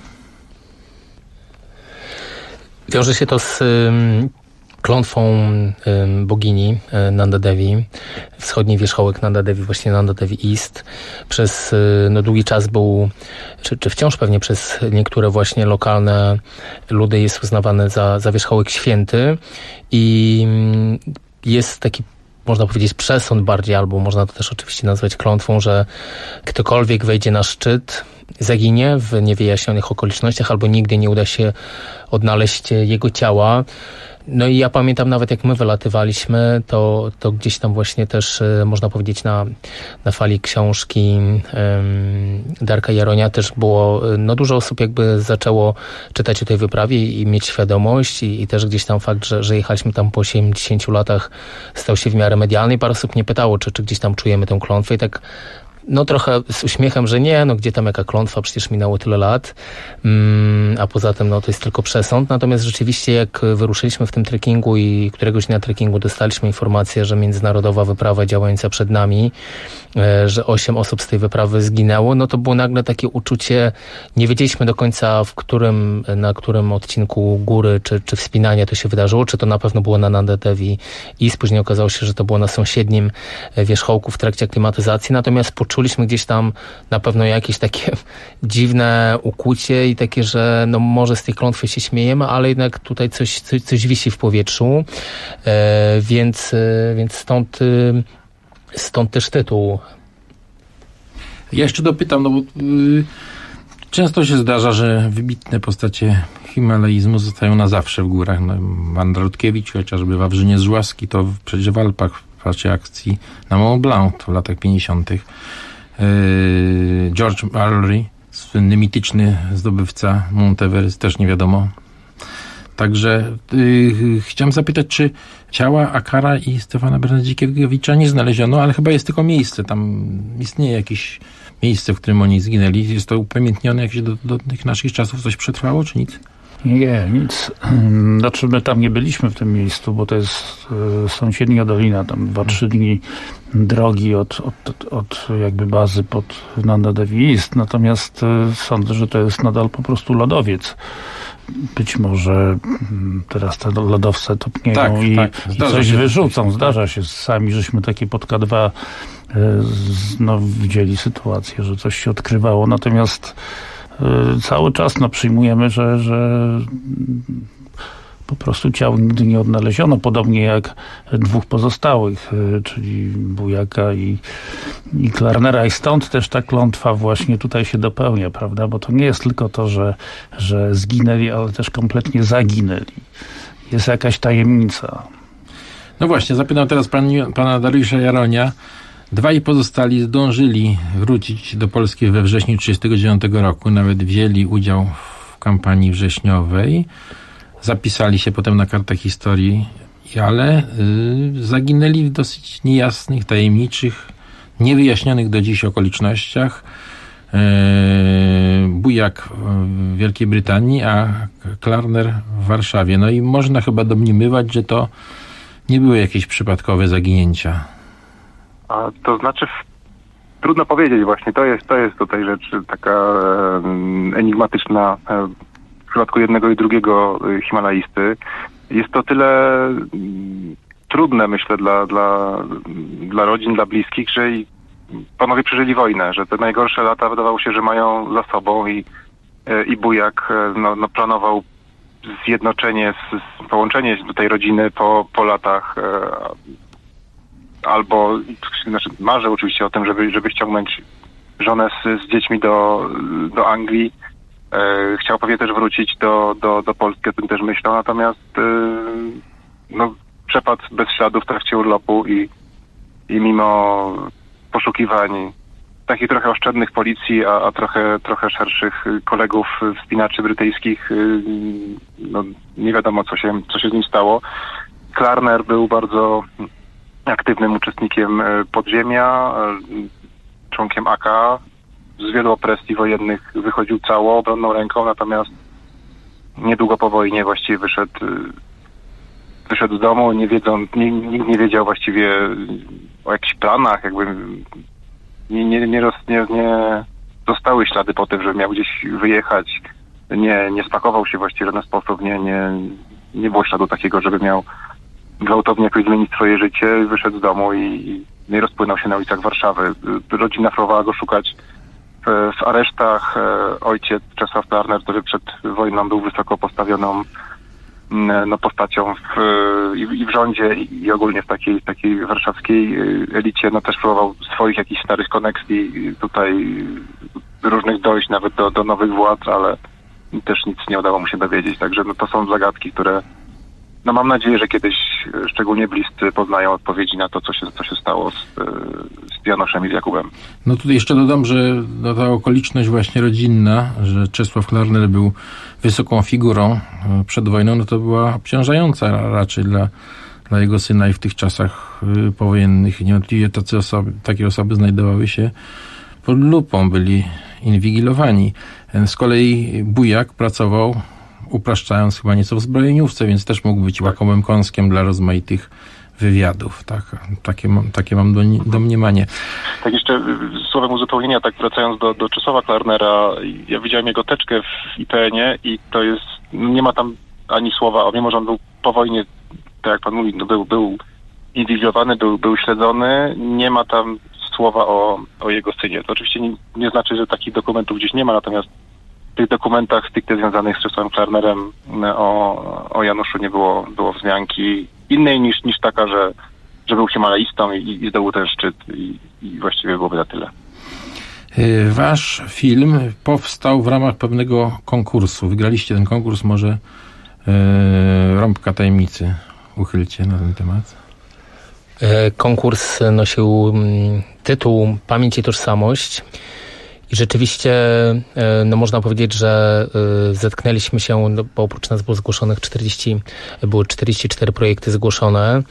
Wiąże się to z klątwą bogini Nanda Devi. Wschodni wierzchołek Nanda Devi, właśnie Nanda Devi East, przez długi czas był, czy wciąż pewnie przez niektóre właśnie lokalne ludy jest uznawany za wierzchołek święty i jest taki, można powiedzieć, przesąd bardziej, albo można to też oczywiście nazwać klątwą, że ktokolwiek wejdzie na szczyt, zaginie w niewyjaśnionych okolicznościach albo nigdy nie uda się odnaleźć jego ciała. No i ja pamiętam nawet jak my wylatywaliśmy, to gdzieś tam właśnie też można powiedzieć na fali książki Darka Jaronia też było, dużo osób jakby zaczęło czytać o tej wyprawie i mieć świadomość i też gdzieś tam fakt, że jechaliśmy tam po 80 latach stał się w miarę medialny i parę osób mnie pytało, czy gdzieś tam czujemy tę klątwę i tak trochę z uśmiechem, że nie, gdzie tam jaka klątwa, przecież minęło tyle lat, a poza tym to jest tylko przesąd. Natomiast rzeczywiście jak wyruszyliśmy w tym trekkingu i któregoś dnia trekkingu dostaliśmy informację, że międzynarodowa wyprawa działająca przed nami, że 8 osób z tej wyprawy zginęło, to było nagle takie uczucie, nie wiedzieliśmy do końca na którym odcinku góry czy wspinania to się wydarzyło, czy to na pewno było na Nanda Devi i później okazało się, że to było na sąsiednim wierzchołku w trakcie aklimatyzacji, natomiast poczuliśmy gdzieś tam na pewno jakieś takie dziwne ukłucie i takie, że może z tej klątwy się śmiejemy, ale jednak tutaj coś wisi w powietrzu, więc stąd też tytuł. Ja jeszcze dopytam, bo często się zdarza, że wybitne postacie himalaizmu zostają na zawsze w górach. Wanda Rutkiewicz, chociażby Wawrzyniec Żuławski, to przecież w Alpach w czasie akcji na Mont Blanc w latach 50. George Mallory, słynny mityczny zdobywca Mount Everest, też nie wiadomo. Także chciałem zapytać, czy ciała Akara i Stefana Bernadziekiewicza nie znaleziono, ale chyba jest tylko miejsce. Tam istnieje jakieś miejsce, w którym oni zginęli. Jest to upamiętnione jakieś do tych naszych czasów? Coś przetrwało, czy nic? Nie, nic. Znaczy my tam nie byliśmy w tym miejscu, bo to jest sąsiednia dolina, tam 2-3 dni drogi od jakby bazy pod Nanda Devi East. Natomiast sądzę, że to jest nadal po prostu lodowiec. Być może teraz te lodowce topnieją i coś wyrzucą. Zdarza się. Sami żeśmy takie pod K2 widzieli sytuację, że coś się odkrywało. Natomiast cały czas przyjmujemy, że po prostu ciał nigdy nie odnaleziono, podobnie jak 2 pozostałych, czyli Bujaka i Klarnera. I stąd też ta klątwa właśnie tutaj się dopełnia, prawda? Bo to nie jest tylko to, że zginęli, ale też kompletnie zaginęli. Jest jakaś tajemnica. No właśnie, zapytam teraz pana Dariusza Jaronia. 2 pozostali zdążyli wrócić do Polski we wrześniu 1939 roku. Nawet wzięli udział w kampanii wrześniowej. Zapisali się potem na kartach historii, ale zaginęli w dosyć niejasnych, tajemniczych, niewyjaśnionych do dziś okolicznościach. Bujak w Wielkiej Brytanii, a Klarner w Warszawie. No i można chyba domniemywać, że to nie były jakieś przypadkowe zaginięcia. A to znaczy, trudno powiedzieć właśnie. To jest tutaj rzecz taka enigmatyczna w przypadku jednego i drugiego Himalaisty. Jest to tyle trudne, myślę, dla rodzin, dla bliskich, że panowie przeżyli wojnę, że te najgorsze lata wydawało się, że mają za sobą i Bujak planował zjednoczenie, połączenie do tej rodziny po latach, albo marzył oczywiście o tym, żeby ściągnąć żonę z dziećmi do Anglii. Chciał pewnie też wrócić do Polski, o tym też myślał, natomiast przepadł bez śladu w trakcie urlopu i mimo poszukiwań takich trochę oszczędnych policji, a trochę szerszych kolegów wspinaczy brytyjskich, nie wiadomo co się z nim stało. Klarner był bardzo aktywnym uczestnikiem podziemia, członkiem AK, z wielu opresji wojennych wychodził całą obronną ręką, natomiast niedługo po wojnie właściwie wyszedł z domu, nikt nie wiedział właściwie o jakichś planach, jakby nie zostały ślady po tym, że miał gdzieś wyjechać, nie spakował się właściwie w żaden sposób, nie było śladu takiego, żeby miał gwałtownie jakoś zmienić swoje życie, wyszedł z domu i rozpłynął się na ulicach Warszawy. Rodzina próbowała go szukać w aresztach. Ojciec Czesław Klarner, który przed wojną był wysoko postawioną postacią i w rządzie, i ogólnie w takiej warszawskiej elicie, też próbował swoich jakichś starych koneksji tutaj różnych dojść nawet do nowych władz, ale też nic nie udało mu się dowiedzieć. Także to są zagadki, które mam nadzieję, że kiedyś szczególnie bliscy poznają odpowiedzi na to, co się stało z Janoszem i z Jakubem. No tutaj jeszcze dodam, że ta okoliczność właśnie rodzinna, że Czesław Klarner był wysoką figurą przed wojną, to była obciążająca raczej dla jego syna i w tych czasach powojennych. Niewątpliwie takie osoby znajdowały się pod lupą, byli inwigilowani. Z kolei Bujak pracował, upraszczając, chyba nieco w zbrojeniówce, więc też mógł być łakomym kąskiem dla rozmaitych wywiadów. Takie mam domniemanie. Tak jeszcze słowem uzupełnienia, tak wracając do Czesława Klarnera, ja widziałem jego teczkę w IPN-ie i to jest, nie ma tam ani słowa, mimo że on był po wojnie, tak jak pan mówi, był inwigilowany, był śledzony, nie ma tam słowa o jego synie. To oczywiście nie znaczy, że takich dokumentów gdzieś nie ma, natomiast w tych dokumentach stricte związanych z Czesławem Klarnerem o Januszu nie było wzmianki innej niż taka, że był himalaistą i zdobył ten szczyt i właściwie byłoby na tyle. Wasz film powstał w ramach pewnego konkursu. Wygraliście ten konkurs, może rąbka tajemnicy uchylcie na ten temat. Konkurs nosił tytuł Pamięć i Tożsamość. I rzeczywiście, można powiedzieć, że zetknęliśmy się, bo oprócz nas było zgłoszonych 44 projekty zgłoszone.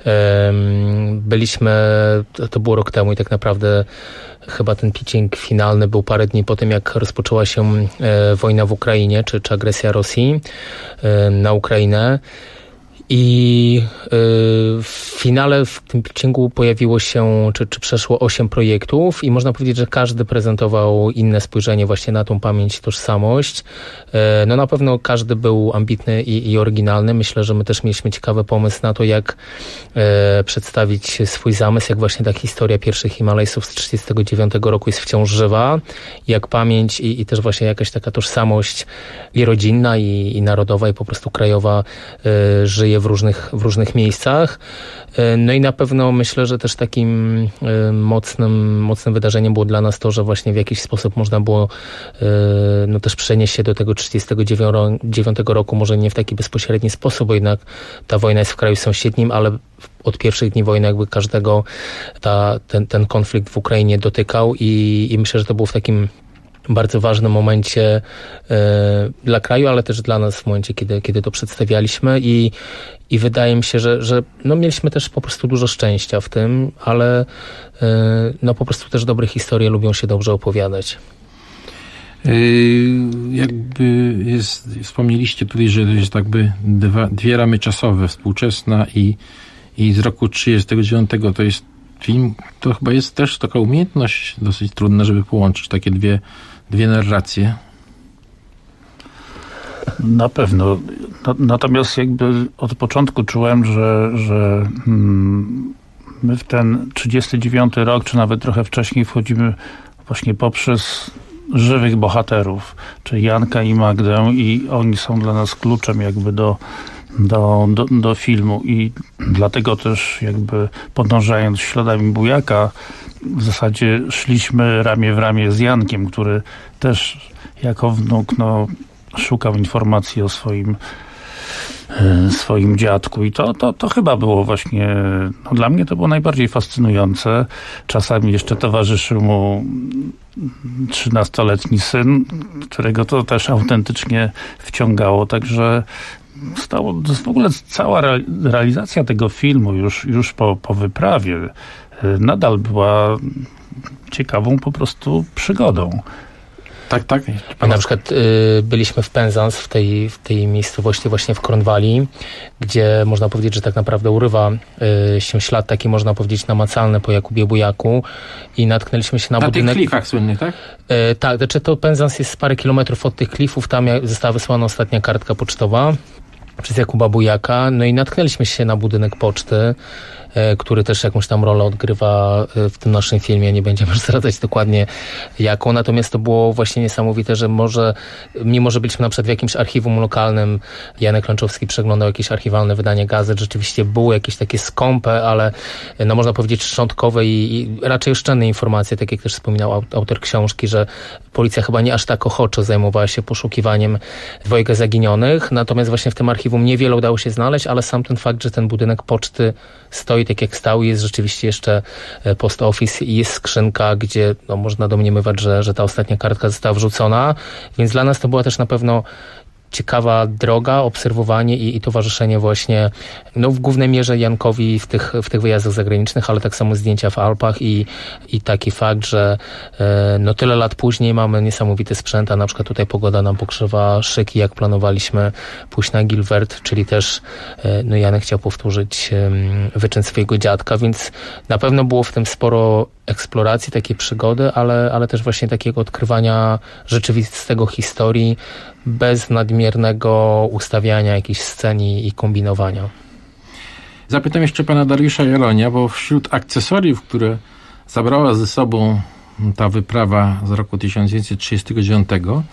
To było rok temu i tak naprawdę chyba ten pitching finalny był parę dni po tym, jak rozpoczęła się wojna w Ukrainie, czy agresja Rosji na Ukrainę. I w finale w tym pitchingu pojawiło się, czy przeszło 8 projektów i można powiedzieć, że każdy prezentował inne spojrzenie właśnie na tą pamięć i tożsamość. Na pewno każdy był ambitny i oryginalny. Myślę, że my też mieliśmy ciekawy pomysł na to, jak przedstawić swój zamysł, jak właśnie ta historia pierwszych Himalajsów z 1939 roku jest wciąż żywa, jak pamięć i też właśnie jakaś taka tożsamość i rodzinna, i narodowa, i po prostu krajowa żyje w różnych miejscach. No i na pewno myślę, że też takim mocnym wydarzeniem było dla nas to, że właśnie w jakiś sposób można było też przenieść się do tego 1939 roku, może nie w taki bezpośredni sposób, bo jednak ta wojna jest w kraju sąsiednim, ale od pierwszych dni wojny jakby każdego ten konflikt w Ukrainie dotykał i myślę, że to było w takim bardzo ważnym momencie dla kraju, ale też dla nas w momencie, kiedy to przedstawialiśmy i wydaje mi się, że mieliśmy też po prostu dużo szczęścia w tym, ale po prostu też dobre historie lubią się dobrze opowiadać. Wspomnieliście tutaj, że to jest jakby dwie ramy czasowe, współczesna i z roku 1939. To jest film, to chyba jest też taka umiejętność dosyć trudna, żeby połączyć takie dwie narracje. Na pewno. Natomiast jakby od początku czułem, że my w ten 39 rok, czy nawet trochę wcześniej wchodzimy właśnie poprzez żywych bohaterów, czyli Janka i Magdę, i oni są dla nas kluczem jakby do filmu, i dlatego też jakby podążając śladami Bujaka w zasadzie szliśmy ramię w ramię z Jankiem, który też jako wnuk szukał informacji o swoim dziadku, i to chyba było właśnie, dla mnie to było najbardziej fascynujące. Czasami jeszcze towarzyszył mu 13-letni syn, którego to też autentycznie wciągało, także w ogóle cała realizacja tego filmu już po wyprawie nadal była ciekawą po prostu przygodą. Tak. Na przykład byliśmy w Penzance, w tej miejscowości właśnie w Cornwalli, gdzie można powiedzieć, że tak naprawdę urywa się ślad taki, można powiedzieć, namacalny po Jakubie Bujaku, i natknęliśmy się na budynek... Na tych klifach słynnych, tak? Tak, znaczy to Penzance jest parę kilometrów od tych klifów, tam została wysłana ostatnia kartka pocztowa przez Jakuba Bujaka, no i natknęliśmy się na budynek poczty, który też jakąś tam rolę odgrywa w tym naszym filmie. Nie będziemy już zdradzać dokładnie jaką. Natomiast to było właśnie niesamowite, że mimo że byliśmy na przykład w jakimś archiwum lokalnym, Janek Lęczowski przeglądał jakieś archiwalne wydanie gazet, rzeczywiście były jakieś takie skąpe, ale można powiedzieć szczątkowe i raczej oszczędne informacje, tak jak też wspominał autor książki, że policja chyba nie aż tak ochoczo zajmowała się poszukiwaniem dwojga zaginionych. Natomiast właśnie w tym archiwum niewiele udało się znaleźć, ale sam ten fakt, że ten budynek poczty stoi tak jak stał, jest rzeczywiście jeszcze post office i jest skrzynka, gdzie można domniemywać, że ta ostatnia kartka została wrzucona, więc dla nas to była też na pewno ciekawa droga, obserwowanie i towarzyszenie właśnie w głównej mierze Jankowi w tych wyjazdach zagranicznych, ale tak samo zdjęcia w Alpach i taki fakt, że tyle lat później mamy niesamowity sprzęt, a na przykład tutaj pogoda nam pokrzywa szyki, jak planowaliśmy pójść na Gilbert, czyli też Janek chciał powtórzyć wyczyn swojego dziadka, więc na pewno było w tym sporo eksploracji, takiej przygody, ale też właśnie takiego odkrywania rzeczywistego historii bez nadmiernego ustawiania jakichś scen i kombinowania. Zapytam jeszcze pana Dariusza Jeronia, bo wśród akcesoriów, które zabrała ze sobą ta wyprawa z roku 1939,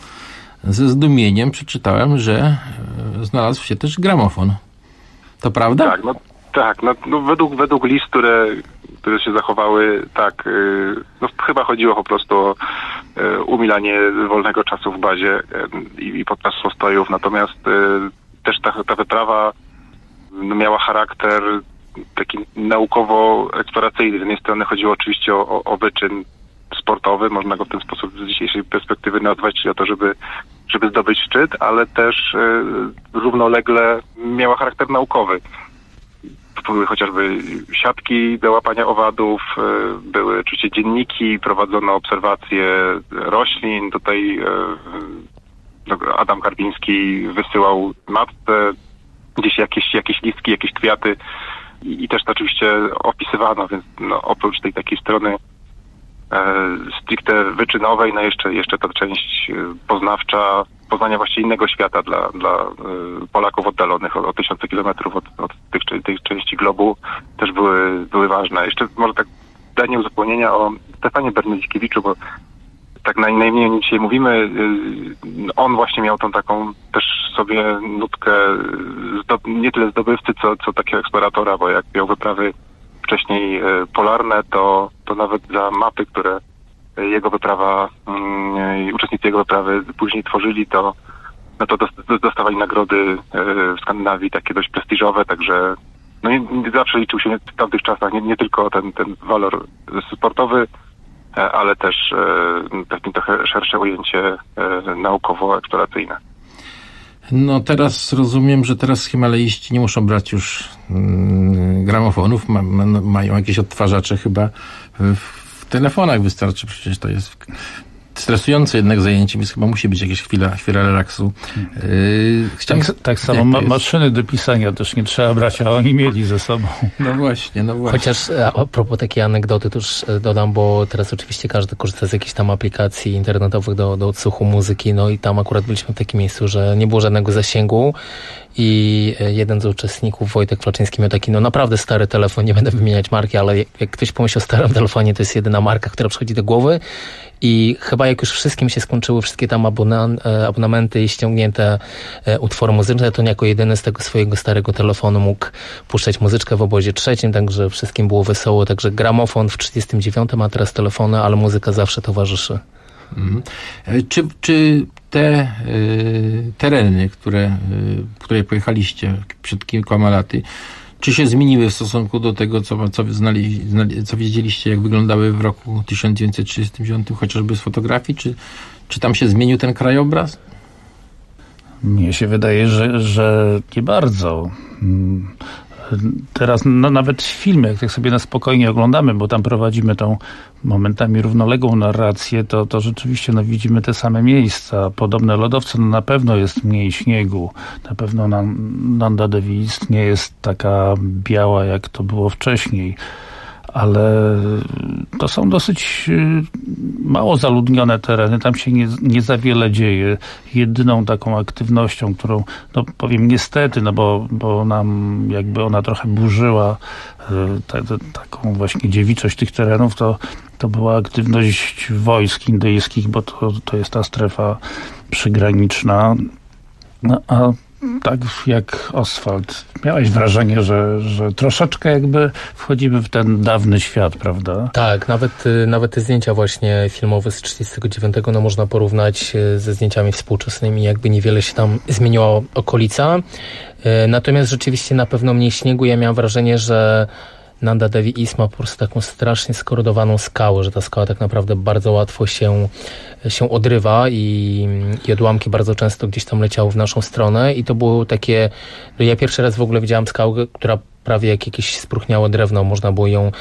ze zdumieniem przeczytałem, że znalazł się też gramofon. To prawda? Tak, według list, które się zachowały, tak, chyba chodziło po prostu o umilanie wolnego czasu w bazie i podczas postojów, natomiast też ta wyprawa miała charakter taki naukowo-eksploracyjny. Z jednej strony chodziło oczywiście o wyczyn sportowy, można go w ten sposób z dzisiejszej perspektywy nazwać, czyli o to, żeby zdobyć szczyt, ale też równolegle miała charakter naukowy. Były chociażby siatki do łapania owadów, były oczywiście dzienniki, prowadzono obserwacje roślin. Tutaj Adam Karpiński wysyłał matce gdzieś jakieś listki, jakieś kwiaty i też to oczywiście opisywano, więc oprócz tej takiej strony stricte wyczynowej, jeszcze ta część poznawcza, poznania właściwie innego świata dla Polaków oddalonych o tysiące kilometrów od tych części globu też były ważne. Jeszcze może tak zdanie uzupełnienia o Stefanie Bernezikiewiczu, bo tak najmniej o nim dzisiaj mówimy. On właśnie miał tą taką też sobie nutkę nie tyle zdobywcy, co takiego eksploratora, bo jak miał wyprawy wcześniej polarne, to nawet za mapy, które jego wyprawa, uczestnicy jego wyprawy później tworzyli, to dostawali nagrody w Skandynawii takie dość prestiżowe, także zawsze liczył się w tamtych czasach nie tylko ten walor sportowy, ale też pewnie trochę szersze ujęcie naukowo-eksploracyjne. Teraz rozumiem, że teraz himalaiści nie muszą brać już gramofonów, mają jakieś odtwarzacze chyba w telefonach, wystarczy, przecież to jest stresujące jednak zajęcie, więc chyba musi być jakaś chwila relaksu. Tak samo maszyny do pisania też nie trzeba brać, a oni mieli ze sobą. No właśnie. Chociaż a propos takiej anegdoty, to już dodam, bo teraz oczywiście każdy korzysta z jakichś tam aplikacji internetowych do odsłuchu muzyki, no i tam akurat byliśmy w takim miejscu, że nie było żadnego zasięgu i jeden z uczestników, Wojtek Flaczyński, miał taki naprawdę stary telefon, nie będę wymieniać marki, ale jak ktoś pomyśli o starym telefonie, to jest jedyna marka, która przychodzi do głowy. I chyba jak już wszystkim się skończyły wszystkie tam abonamenty i ściągnięte utwory muzyczne, to on jako jedyny z tego swojego starego telefonu mógł puszczać muzyczkę w obozie trzecim, także wszystkim było wesoło. Także gramofon w 39 ma teraz telefony, ale muzyka zawsze towarzyszy. Mhm. Czy te tereny, które pojechaliście przed kilkoma laty, czy się zmieniły w stosunku do tego, co wiedzieliście, jak wyglądały w roku 1939, chociażby z fotografii? Czy tam się zmienił ten krajobraz? Mnie się wydaje, że nie bardzo. Teraz nawet w filmie, jak tak sobie na spokojnie oglądamy, bo tam prowadzimy tą momentami równoległą narrację, to rzeczywiście widzimy te same miejsca. Podobne lodowce, na pewno jest mniej śniegu. Na pewno Nanda Devi nie jest taka biała, jak to było wcześniej. Ale to są dosyć mało zaludnione tereny, tam się nie za wiele dzieje. Jedyną taką aktywnością, którą, powiem niestety, bo nam jakby ona trochę burzyła taką właśnie dziewiczość tych terenów, to była aktywność wojsk indyjskich, bo to jest ta strefa przygraniczna. A tak jak Oswald, miałeś wrażenie, że troszeczkę jakby wchodzimy w ten dawny świat, prawda? Tak, nawet te zdjęcia właśnie filmowe z 1939 można porównać ze zdjęciami współczesnymi, jakby niewiele się tam zmieniła okolica. Natomiast rzeczywiście na pewno mniej śniegu. Ja miałem wrażenie, że Nanda Devi ma po prostu taką strasznie skorodowaną skałę, że ta skała tak naprawdę bardzo łatwo się odrywa i odłamki bardzo często gdzieś tam leciały w naszą stronę i to było takie, ja pierwszy raz w ogóle widziałem skałę, która prawie jak jakieś spróchniałe drewno, można było ją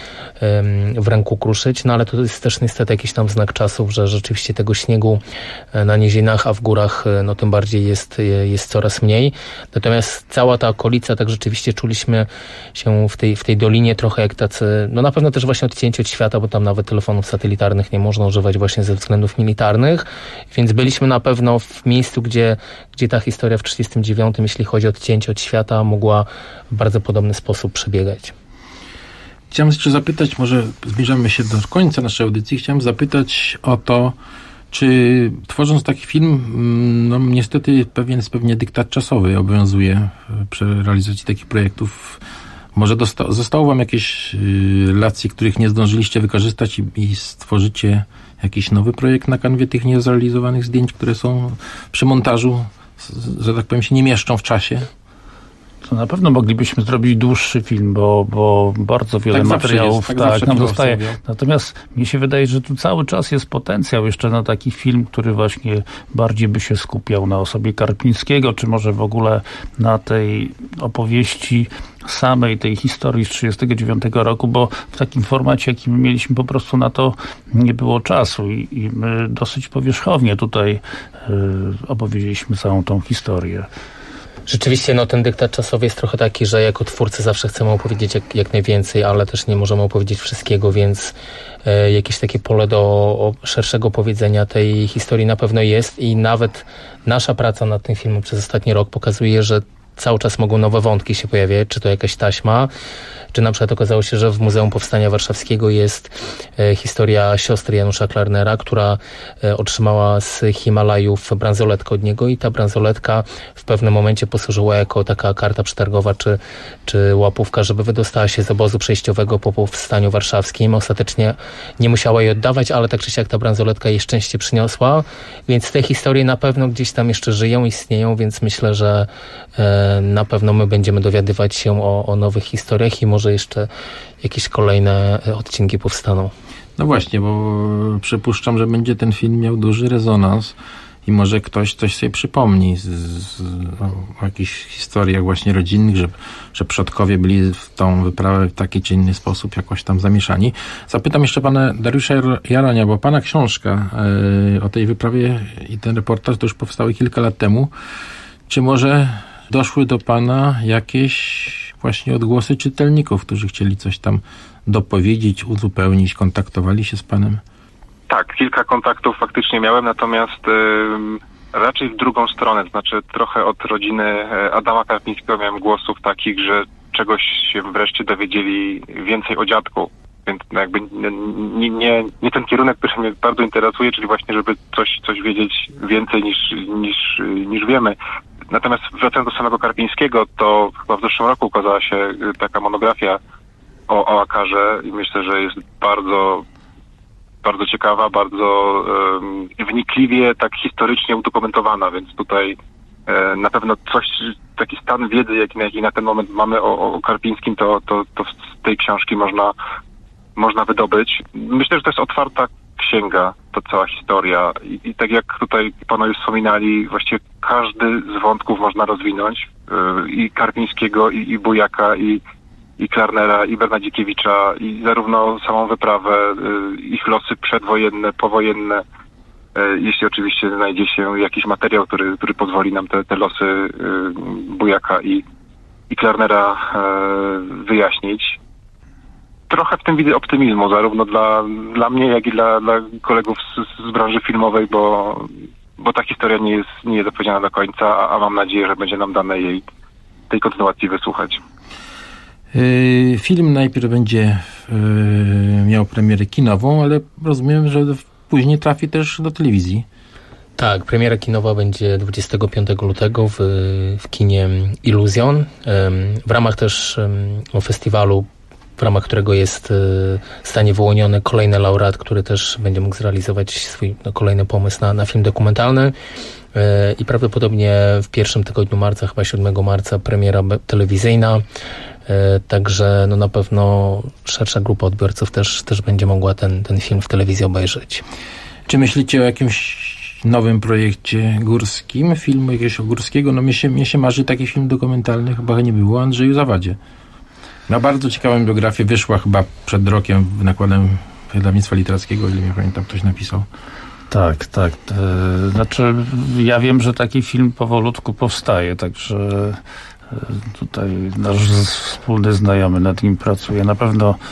w ręku kruszyć, no ale to jest też niestety jakiś tam znak czasów, że rzeczywiście tego śniegu na nizinach, a w górach no tym bardziej jest coraz mniej. Natomiast cała ta okolica, tak rzeczywiście czuliśmy się w tej dolinie trochę jak tacy, no na pewno też właśnie odcięci od świata, bo tam nawet telefonów satelitarnych nie można używać właśnie ze względów militarnych, więc byliśmy na pewno w miejscu, gdzie ta historia w 1939, jeśli chodzi o odcięcie od świata, mogła w bardzo podobny sposób przebiegać. Chciałem jeszcze zapytać, może zbliżamy się do końca naszej audycji, chciałem zapytać o to, czy tworząc taki film, no niestety pewnie dyktat czasowy obowiązuje przy realizacji takich projektów. Może zostało wam jakieś relacje, których nie zdążyliście wykorzystać i stworzycie jakiś nowy projekt na kanwie tych niezrealizowanych zdjęć, które są przy montażu, że tak powiem, się nie mieszczą w czasie? To na pewno moglibyśmy zrobić dłuższy film, bo bardzo wiele materiałów nam zostaje. Natomiast mnie się wydaje, że tu cały czas jest potencjał jeszcze na taki film, który właśnie bardziej by się skupiał na osobie Karpińskiego, czy może w ogóle na tej opowieści samej tej historii z 1939 roku, bo w takim formacie, jakim mieliśmy, po prostu na to nie było czasu i my dosyć powierzchownie tutaj opowiedzieliśmy całą tą historię. Rzeczywiście, no ten dyktat czasowy jest trochę taki, że jako twórcy zawsze chcemy opowiedzieć jak najwięcej, ale też nie możemy opowiedzieć wszystkiego, więc jakieś takie pole do szerszego powiedzenia tej historii na pewno jest i nawet nasza praca nad tym filmem przez ostatni rok pokazuje, że cały czas mogą nowe wątki się pojawiać, czy to jakaś taśma, czy na przykład okazało się, że w Muzeum Powstania Warszawskiego jest historia siostry Janusza Klarnera, która otrzymała z Himalajów bransoletkę od niego i ta bransoletka w pewnym momencie posłużyła jako taka karta przetargowa czy łapówka, żeby wydostała się z obozu przejściowego po Powstaniu Warszawskim. Ostatecznie nie musiała jej oddawać, ale tak czy siak ta bransoletka jej szczęście przyniosła, więc te historie na pewno gdzieś tam jeszcze żyją, istnieją, więc myślę, że na pewno my będziemy dowiadywać się o nowych historiach i może jeszcze jakieś kolejne odcinki powstaną. No właśnie, bo przypuszczam, że będzie ten film miał duży rezonans i może ktoś coś sobie przypomni o jakichś historiach właśnie rodzinnych, że przodkowie byli w tą wyprawę w taki czy inny sposób jakoś tam zamieszani. Zapytam jeszcze pana Dariusza Jaronia, bo pana książka o tej wyprawie i ten reportaż to już powstały kilka lat temu. Czy może doszły do pana jakieś właśnie odgłosy czytelników, którzy chcieli coś tam dopowiedzieć, uzupełnić, kontaktowali się z panem? Tak, kilka kontaktów faktycznie miałem, natomiast raczej w drugą stronę, to znaczy trochę od rodziny Adama Karpińskiego miałem głosów takich, że czegoś się wreszcie dowiedzieli więcej o dziadku, więc jakby nie ten kierunek, który mnie bardzo interesuje, czyli właśnie, żeby coś wiedzieć więcej niż wiemy. Natomiast wracając do samego Karpińskiego, to chyba w zeszłym roku ukazała się taka monografia o Akarze i myślę, że jest bardzo, bardzo ciekawa, bardzo wnikliwie, tak historycznie udokumentowana, więc tutaj na pewno taki stan wiedzy, jaki na ten moment mamy o Karpińskim, to z tej książki można wydobyć. Myślę, że to jest otwarta księga, to cała historia i tak jak tutaj panowie wspominali, właściwie każdy z wątków można rozwinąć, i Karpińskiego, i Bujaka, i Klarnera, i Bernadzikiewicza, i zarówno samą wyprawę, ich losy przedwojenne, powojenne, jeśli oczywiście znajdzie się jakiś materiał, który pozwoli nam te losy Bujaka i Klarnera wyjaśnić. Trochę w tym widzę optymizmu, zarówno dla mnie, jak i dla kolegów z branży filmowej, bo ta historia nie jest opowiedziana do końca, a mam nadzieję, że będzie nam dane tej kontynuacji wysłuchać. Film najpierw będzie miał premierę kinową, ale rozumiem, że później trafi też do telewizji. Tak, premiera kinowa będzie 25 lutego w kinie Iluzjon. W ramach też festiwalu, w ramach którego zostanie wyłoniony kolejny laureat, który też będzie mógł zrealizować swój kolejny pomysł na film dokumentalny. I prawdopodobnie w pierwszym tygodniu marca, chyba 7 marca, premiera telewizyjna. Także na pewno szersza grupa odbiorców też będzie mogła ten film w telewizji obejrzeć. Czy myślicie o jakimś nowym projekcie górskim? Filmu jakiegoś Górskiego? No mnie się marzy taki film dokumentalny, chyba nie było, o Andrzeju Zawadzie. Na bardzo ciekawą biografię wyszła chyba przed rokiem nakładem wydawnictwa literackiego, ile mnie pamiętam, ktoś napisał. Tak. Znaczy, ja wiem, że taki film powolutku powstaje, także tutaj nasz wspólny znajomy nad nim pracuje. Na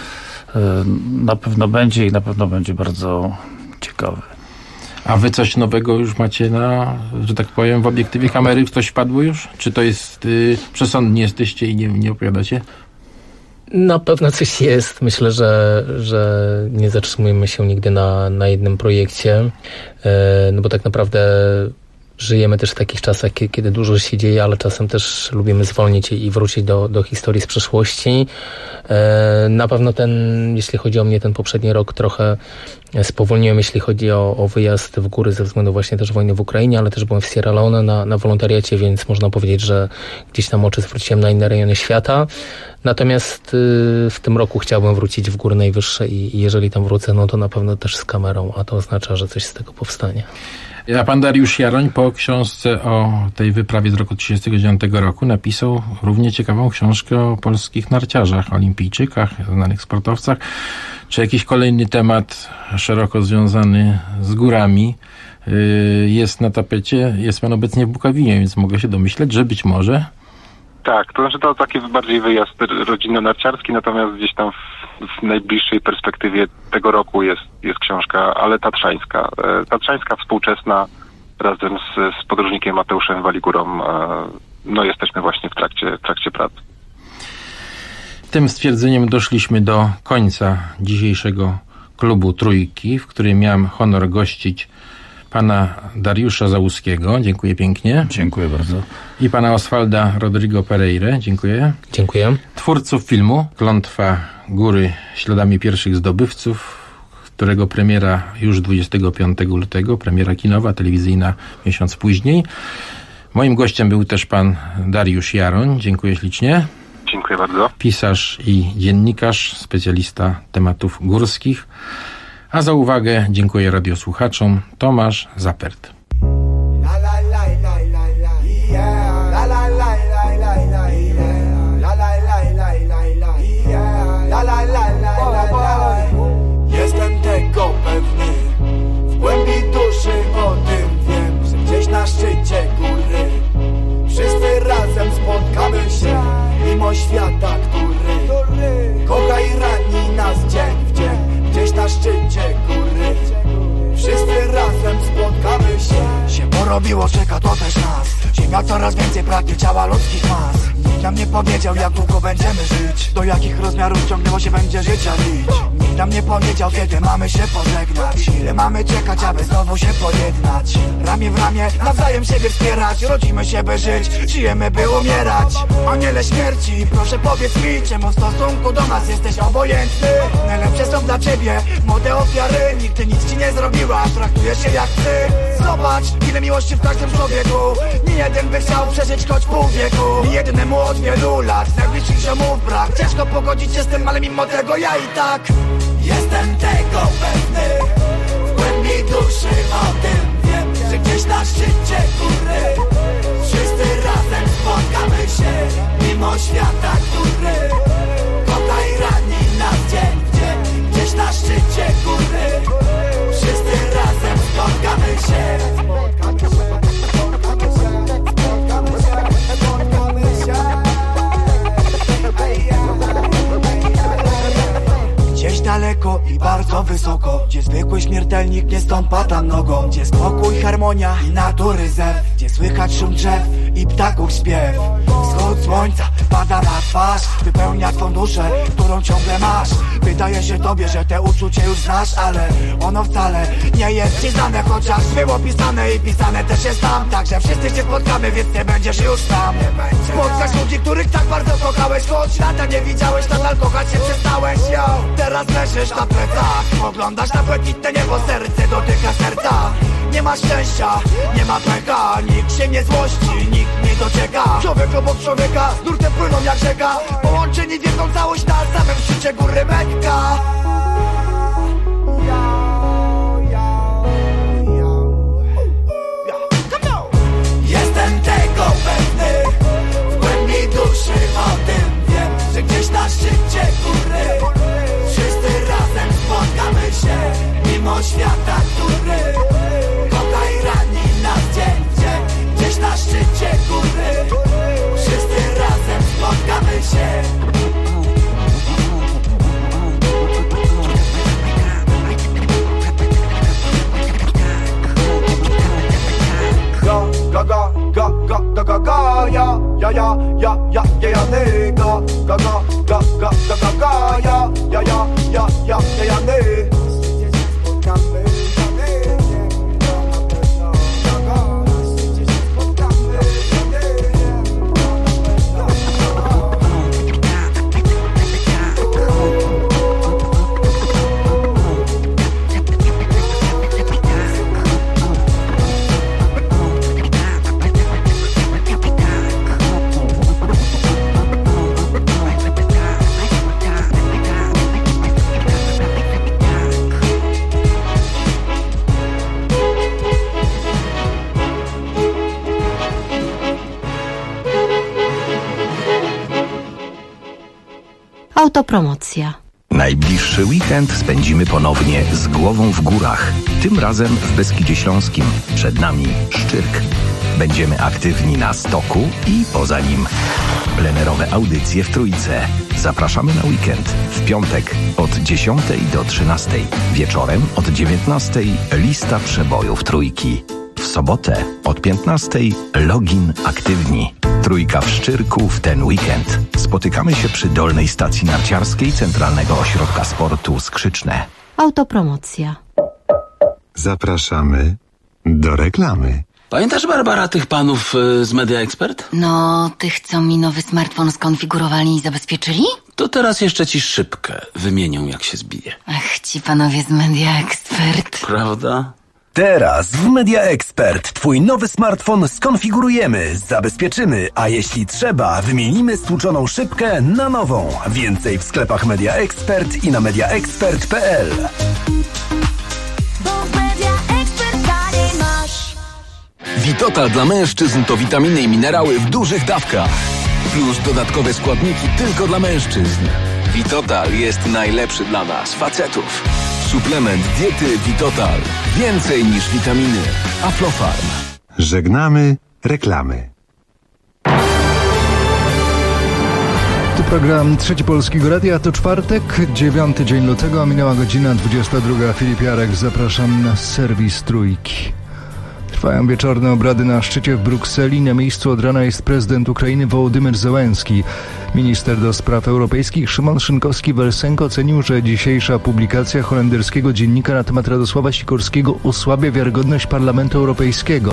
pewno będzie i na pewno będzie bardzo ciekawy. A wy coś nowego już macie że tak powiem, w obiektywie kamery? Coś padło już? Czy to jest przesądni jesteście i nie opowiadacie? Na pewno coś jest. Myślę, że nie zatrzymujemy się nigdy na jednym projekcie, no bo tak naprawdę żyjemy też w takich czasach, kiedy dużo się dzieje, ale czasem też lubimy zwolnić i wrócić do historii z przeszłości. Na pewno jeśli chodzi o mnie, ten poprzedni rok trochę spowolniłem, jeśli chodzi o wyjazd w góry ze względu właśnie też wojny w Ukrainie, ale też byłem w Sierra Leone na wolontariacie, więc można powiedzieć, że gdzieś tam oczy zwróciłem na inne rejony świata. Natomiast w tym roku chciałbym wrócić w góry najwyższe i jeżeli tam wrócę, no to na pewno też z kamerą, a to oznacza, że coś z tego powstanie. A pan Dariusz Jaroń po książce o tej wyprawie z roku 1939 roku napisał równie ciekawą książkę o polskich narciarzach, olimpijczykach, znanych sportowcach. Czy jakiś kolejny temat szeroko związany z górami jest na tapecie? Jest pan obecnie w Bukowinie, więc mogę się domyśleć, że być może... Tak, to znaczy to taki bardziej wyjazd rodzinno-narciarski, natomiast gdzieś tam w najbliższej perspektywie tego roku jest książka, ale tatrzańska. Tatrzańska, współczesna, razem z podróżnikiem Mateuszem Waligurą. No jesteśmy właśnie w trakcie prac. Tym stwierdzeniem doszliśmy do końca dzisiejszego klubu Trójki, w którym miałem honor gościć pana Dariusza Załuskiego. Dziękuję pięknie. Dziękuję bardzo. I pana Oswalda Rodrigo Pereire. Dziękuję. Dziękuję. Twórców filmu Klątwa Góry śladami pierwszych zdobywców, którego premiera już 25 lutego, premiera kinowa, telewizyjna miesiąc później. Moim gościem był też pan Dariusz Jaroń. Dziękuję ślicznie. Dziękuję bardzo. Pisarz i dziennikarz, specjalista tematów górskich. A za uwagę dziękuję radiosłuchaczom. Tomasz Zapert. mimo świata, który kocha i rani nas dzień w dzień. Gdzieś na szczycie góry wszyscy razem spotkamy się porobiło, czeka to też nas. Ziemia coraz więcej pragnie ciała ludzkich mas. Nikt nam nie powiedział, jak długo będziemy żyć, do jakich rozmiarów ciągnęło się będzie życia bić. Nikt nam nie powiedział, kiedy mamy się pożegnać, ile mamy czekać, aby znowu się pojednać. Ramię w ramię, nawzajem siebie wspierać. Rodzimy się, by żyć, żyjemy, by umierać. Aniele śmierci, proszę powiedz mi, czemu w stosunku do nas jesteś obojętny? Najlepsze są dla ciebie młode ofiary. Nigdy nic ci nie zrobiła, traktujesz się jak ty. Zobacz, ile miłości w każdym człowieku. Nie jeden by chciał przeżyć choć pół wieku. Nie jednemu od wielu lat najbliższych ziomów brak. Ciężko pogodzić się z tym, ale mimo tego ja i tak jestem tego pewny. W głębi duszy o tym wiem, że gdzieś na szczycie góry wszyscy razem spotkamy się, mimo świata, który kocha i rani nas dzień w dzień. Gdzieś na szczycie góry wszyscy razem spotkamy się. Gdzieś daleko i bardzo wysoko, gdzie zwykły śmiertelnik nie stąpa tam nogą, gdzie spokój, harmonia i natury zew, gdzie słychać szum drzew i ptaków śpiew. Wschód słońca pada na twarz, wypełnia twą duszę, którą ciągle masz. Wydaje się tobie, że te uczucie już znasz, ale ono wcale nie jest ci znane, chociaż było pisane i pisane też jest tam. Także wszyscy się spotkamy, więc nie będziesz już sam. Spotkasz ludzi, których tak bardzo kochałeś, choć lata nie widziałeś, nadal kochać się przestałeś. Teraz leżysz na plecach, oglądasz na błękitne niebo, serce dotyka serca. Nie ma szczęścia, nie ma pecha, nikt się nie złości, nikt nie docieka. Człowiek obok człowieka, nurtem płyną jak rzeka, połączeni w jedną całość na samym szczycie góry Mekka. Jestem tego pewny, w głębi duszy o tym wiem, że gdzieś na szczycie góry wszyscy razem spotkamy się, mimo świata, który kocha i rani nas dzień w dzień. Gdzieś na szczycie góry wszyscy razem spotkamy się. Go, go, go, go, go, go, go, ja, ja, ja, ja, ja, ja, ja, ny, go, go, go, go, go, go, go, go, ja, ja, ja, ja, ja, ja, ja, ny. Autopromocja. Najbliższy weekend spędzimy ponownie z głową w górach. Tym razem w Beskidzie Śląskim. Przed nami Szczyrk. Będziemy aktywni na stoku i poza nim. Plenerowe audycje w Trójce. Zapraszamy na weekend. W piątek od 10 do 13. Wieczorem od 19 lista przebojów Trójki. W sobotę od 15 login aktywni. Trójka w Szczyrku w ten weekend. Spotykamy się przy dolnej stacji narciarskiej Centralnego Ośrodka Sportu Skrzyczne. Autopromocja. Zapraszamy do reklamy. Pamiętasz, Barbara, tych panów z Media Expert? No, tych, co mi nowy smartfon skonfigurowali i zabezpieczyli? To teraz jeszcze ci szybkę wymienią, jak się zbije. Ach, ci panowie z Media Expert. Prawda? Teraz w Media Expert twój nowy smartfon skonfigurujemy, zabezpieczymy, a jeśli trzeba, wymienimy stłuczoną szybkę na nową. Więcej w sklepach Media Expert i na mediaexpert.pl. Vitotal dla mężczyzn to witaminy i minerały w dużych dawkach. Plus dodatkowe składniki tylko dla mężczyzn. Vitotal jest najlepszy dla nas, facetów. Suplement diety Vitotal. Więcej niż witaminy. Aflofarm. Żegnamy reklamy. Program Trzeci Polskiego Radia to czwartek, 9 dzień lutego, a minęła godzina 22. Filip Jarek, zapraszam na serwis Trójki. Trwają wieczorne obrady na szczycie w Brukseli. Na miejscu od rana jest prezydent Ukrainy Wołodymyr Zełenski. Minister do spraw europejskich Szymon Szynkowski-Welsenko ocenił, że dzisiejsza publikacja holenderskiego dziennika na temat Radosława Sikorskiego osłabia wiarygodność Parlamentu Europejskiego.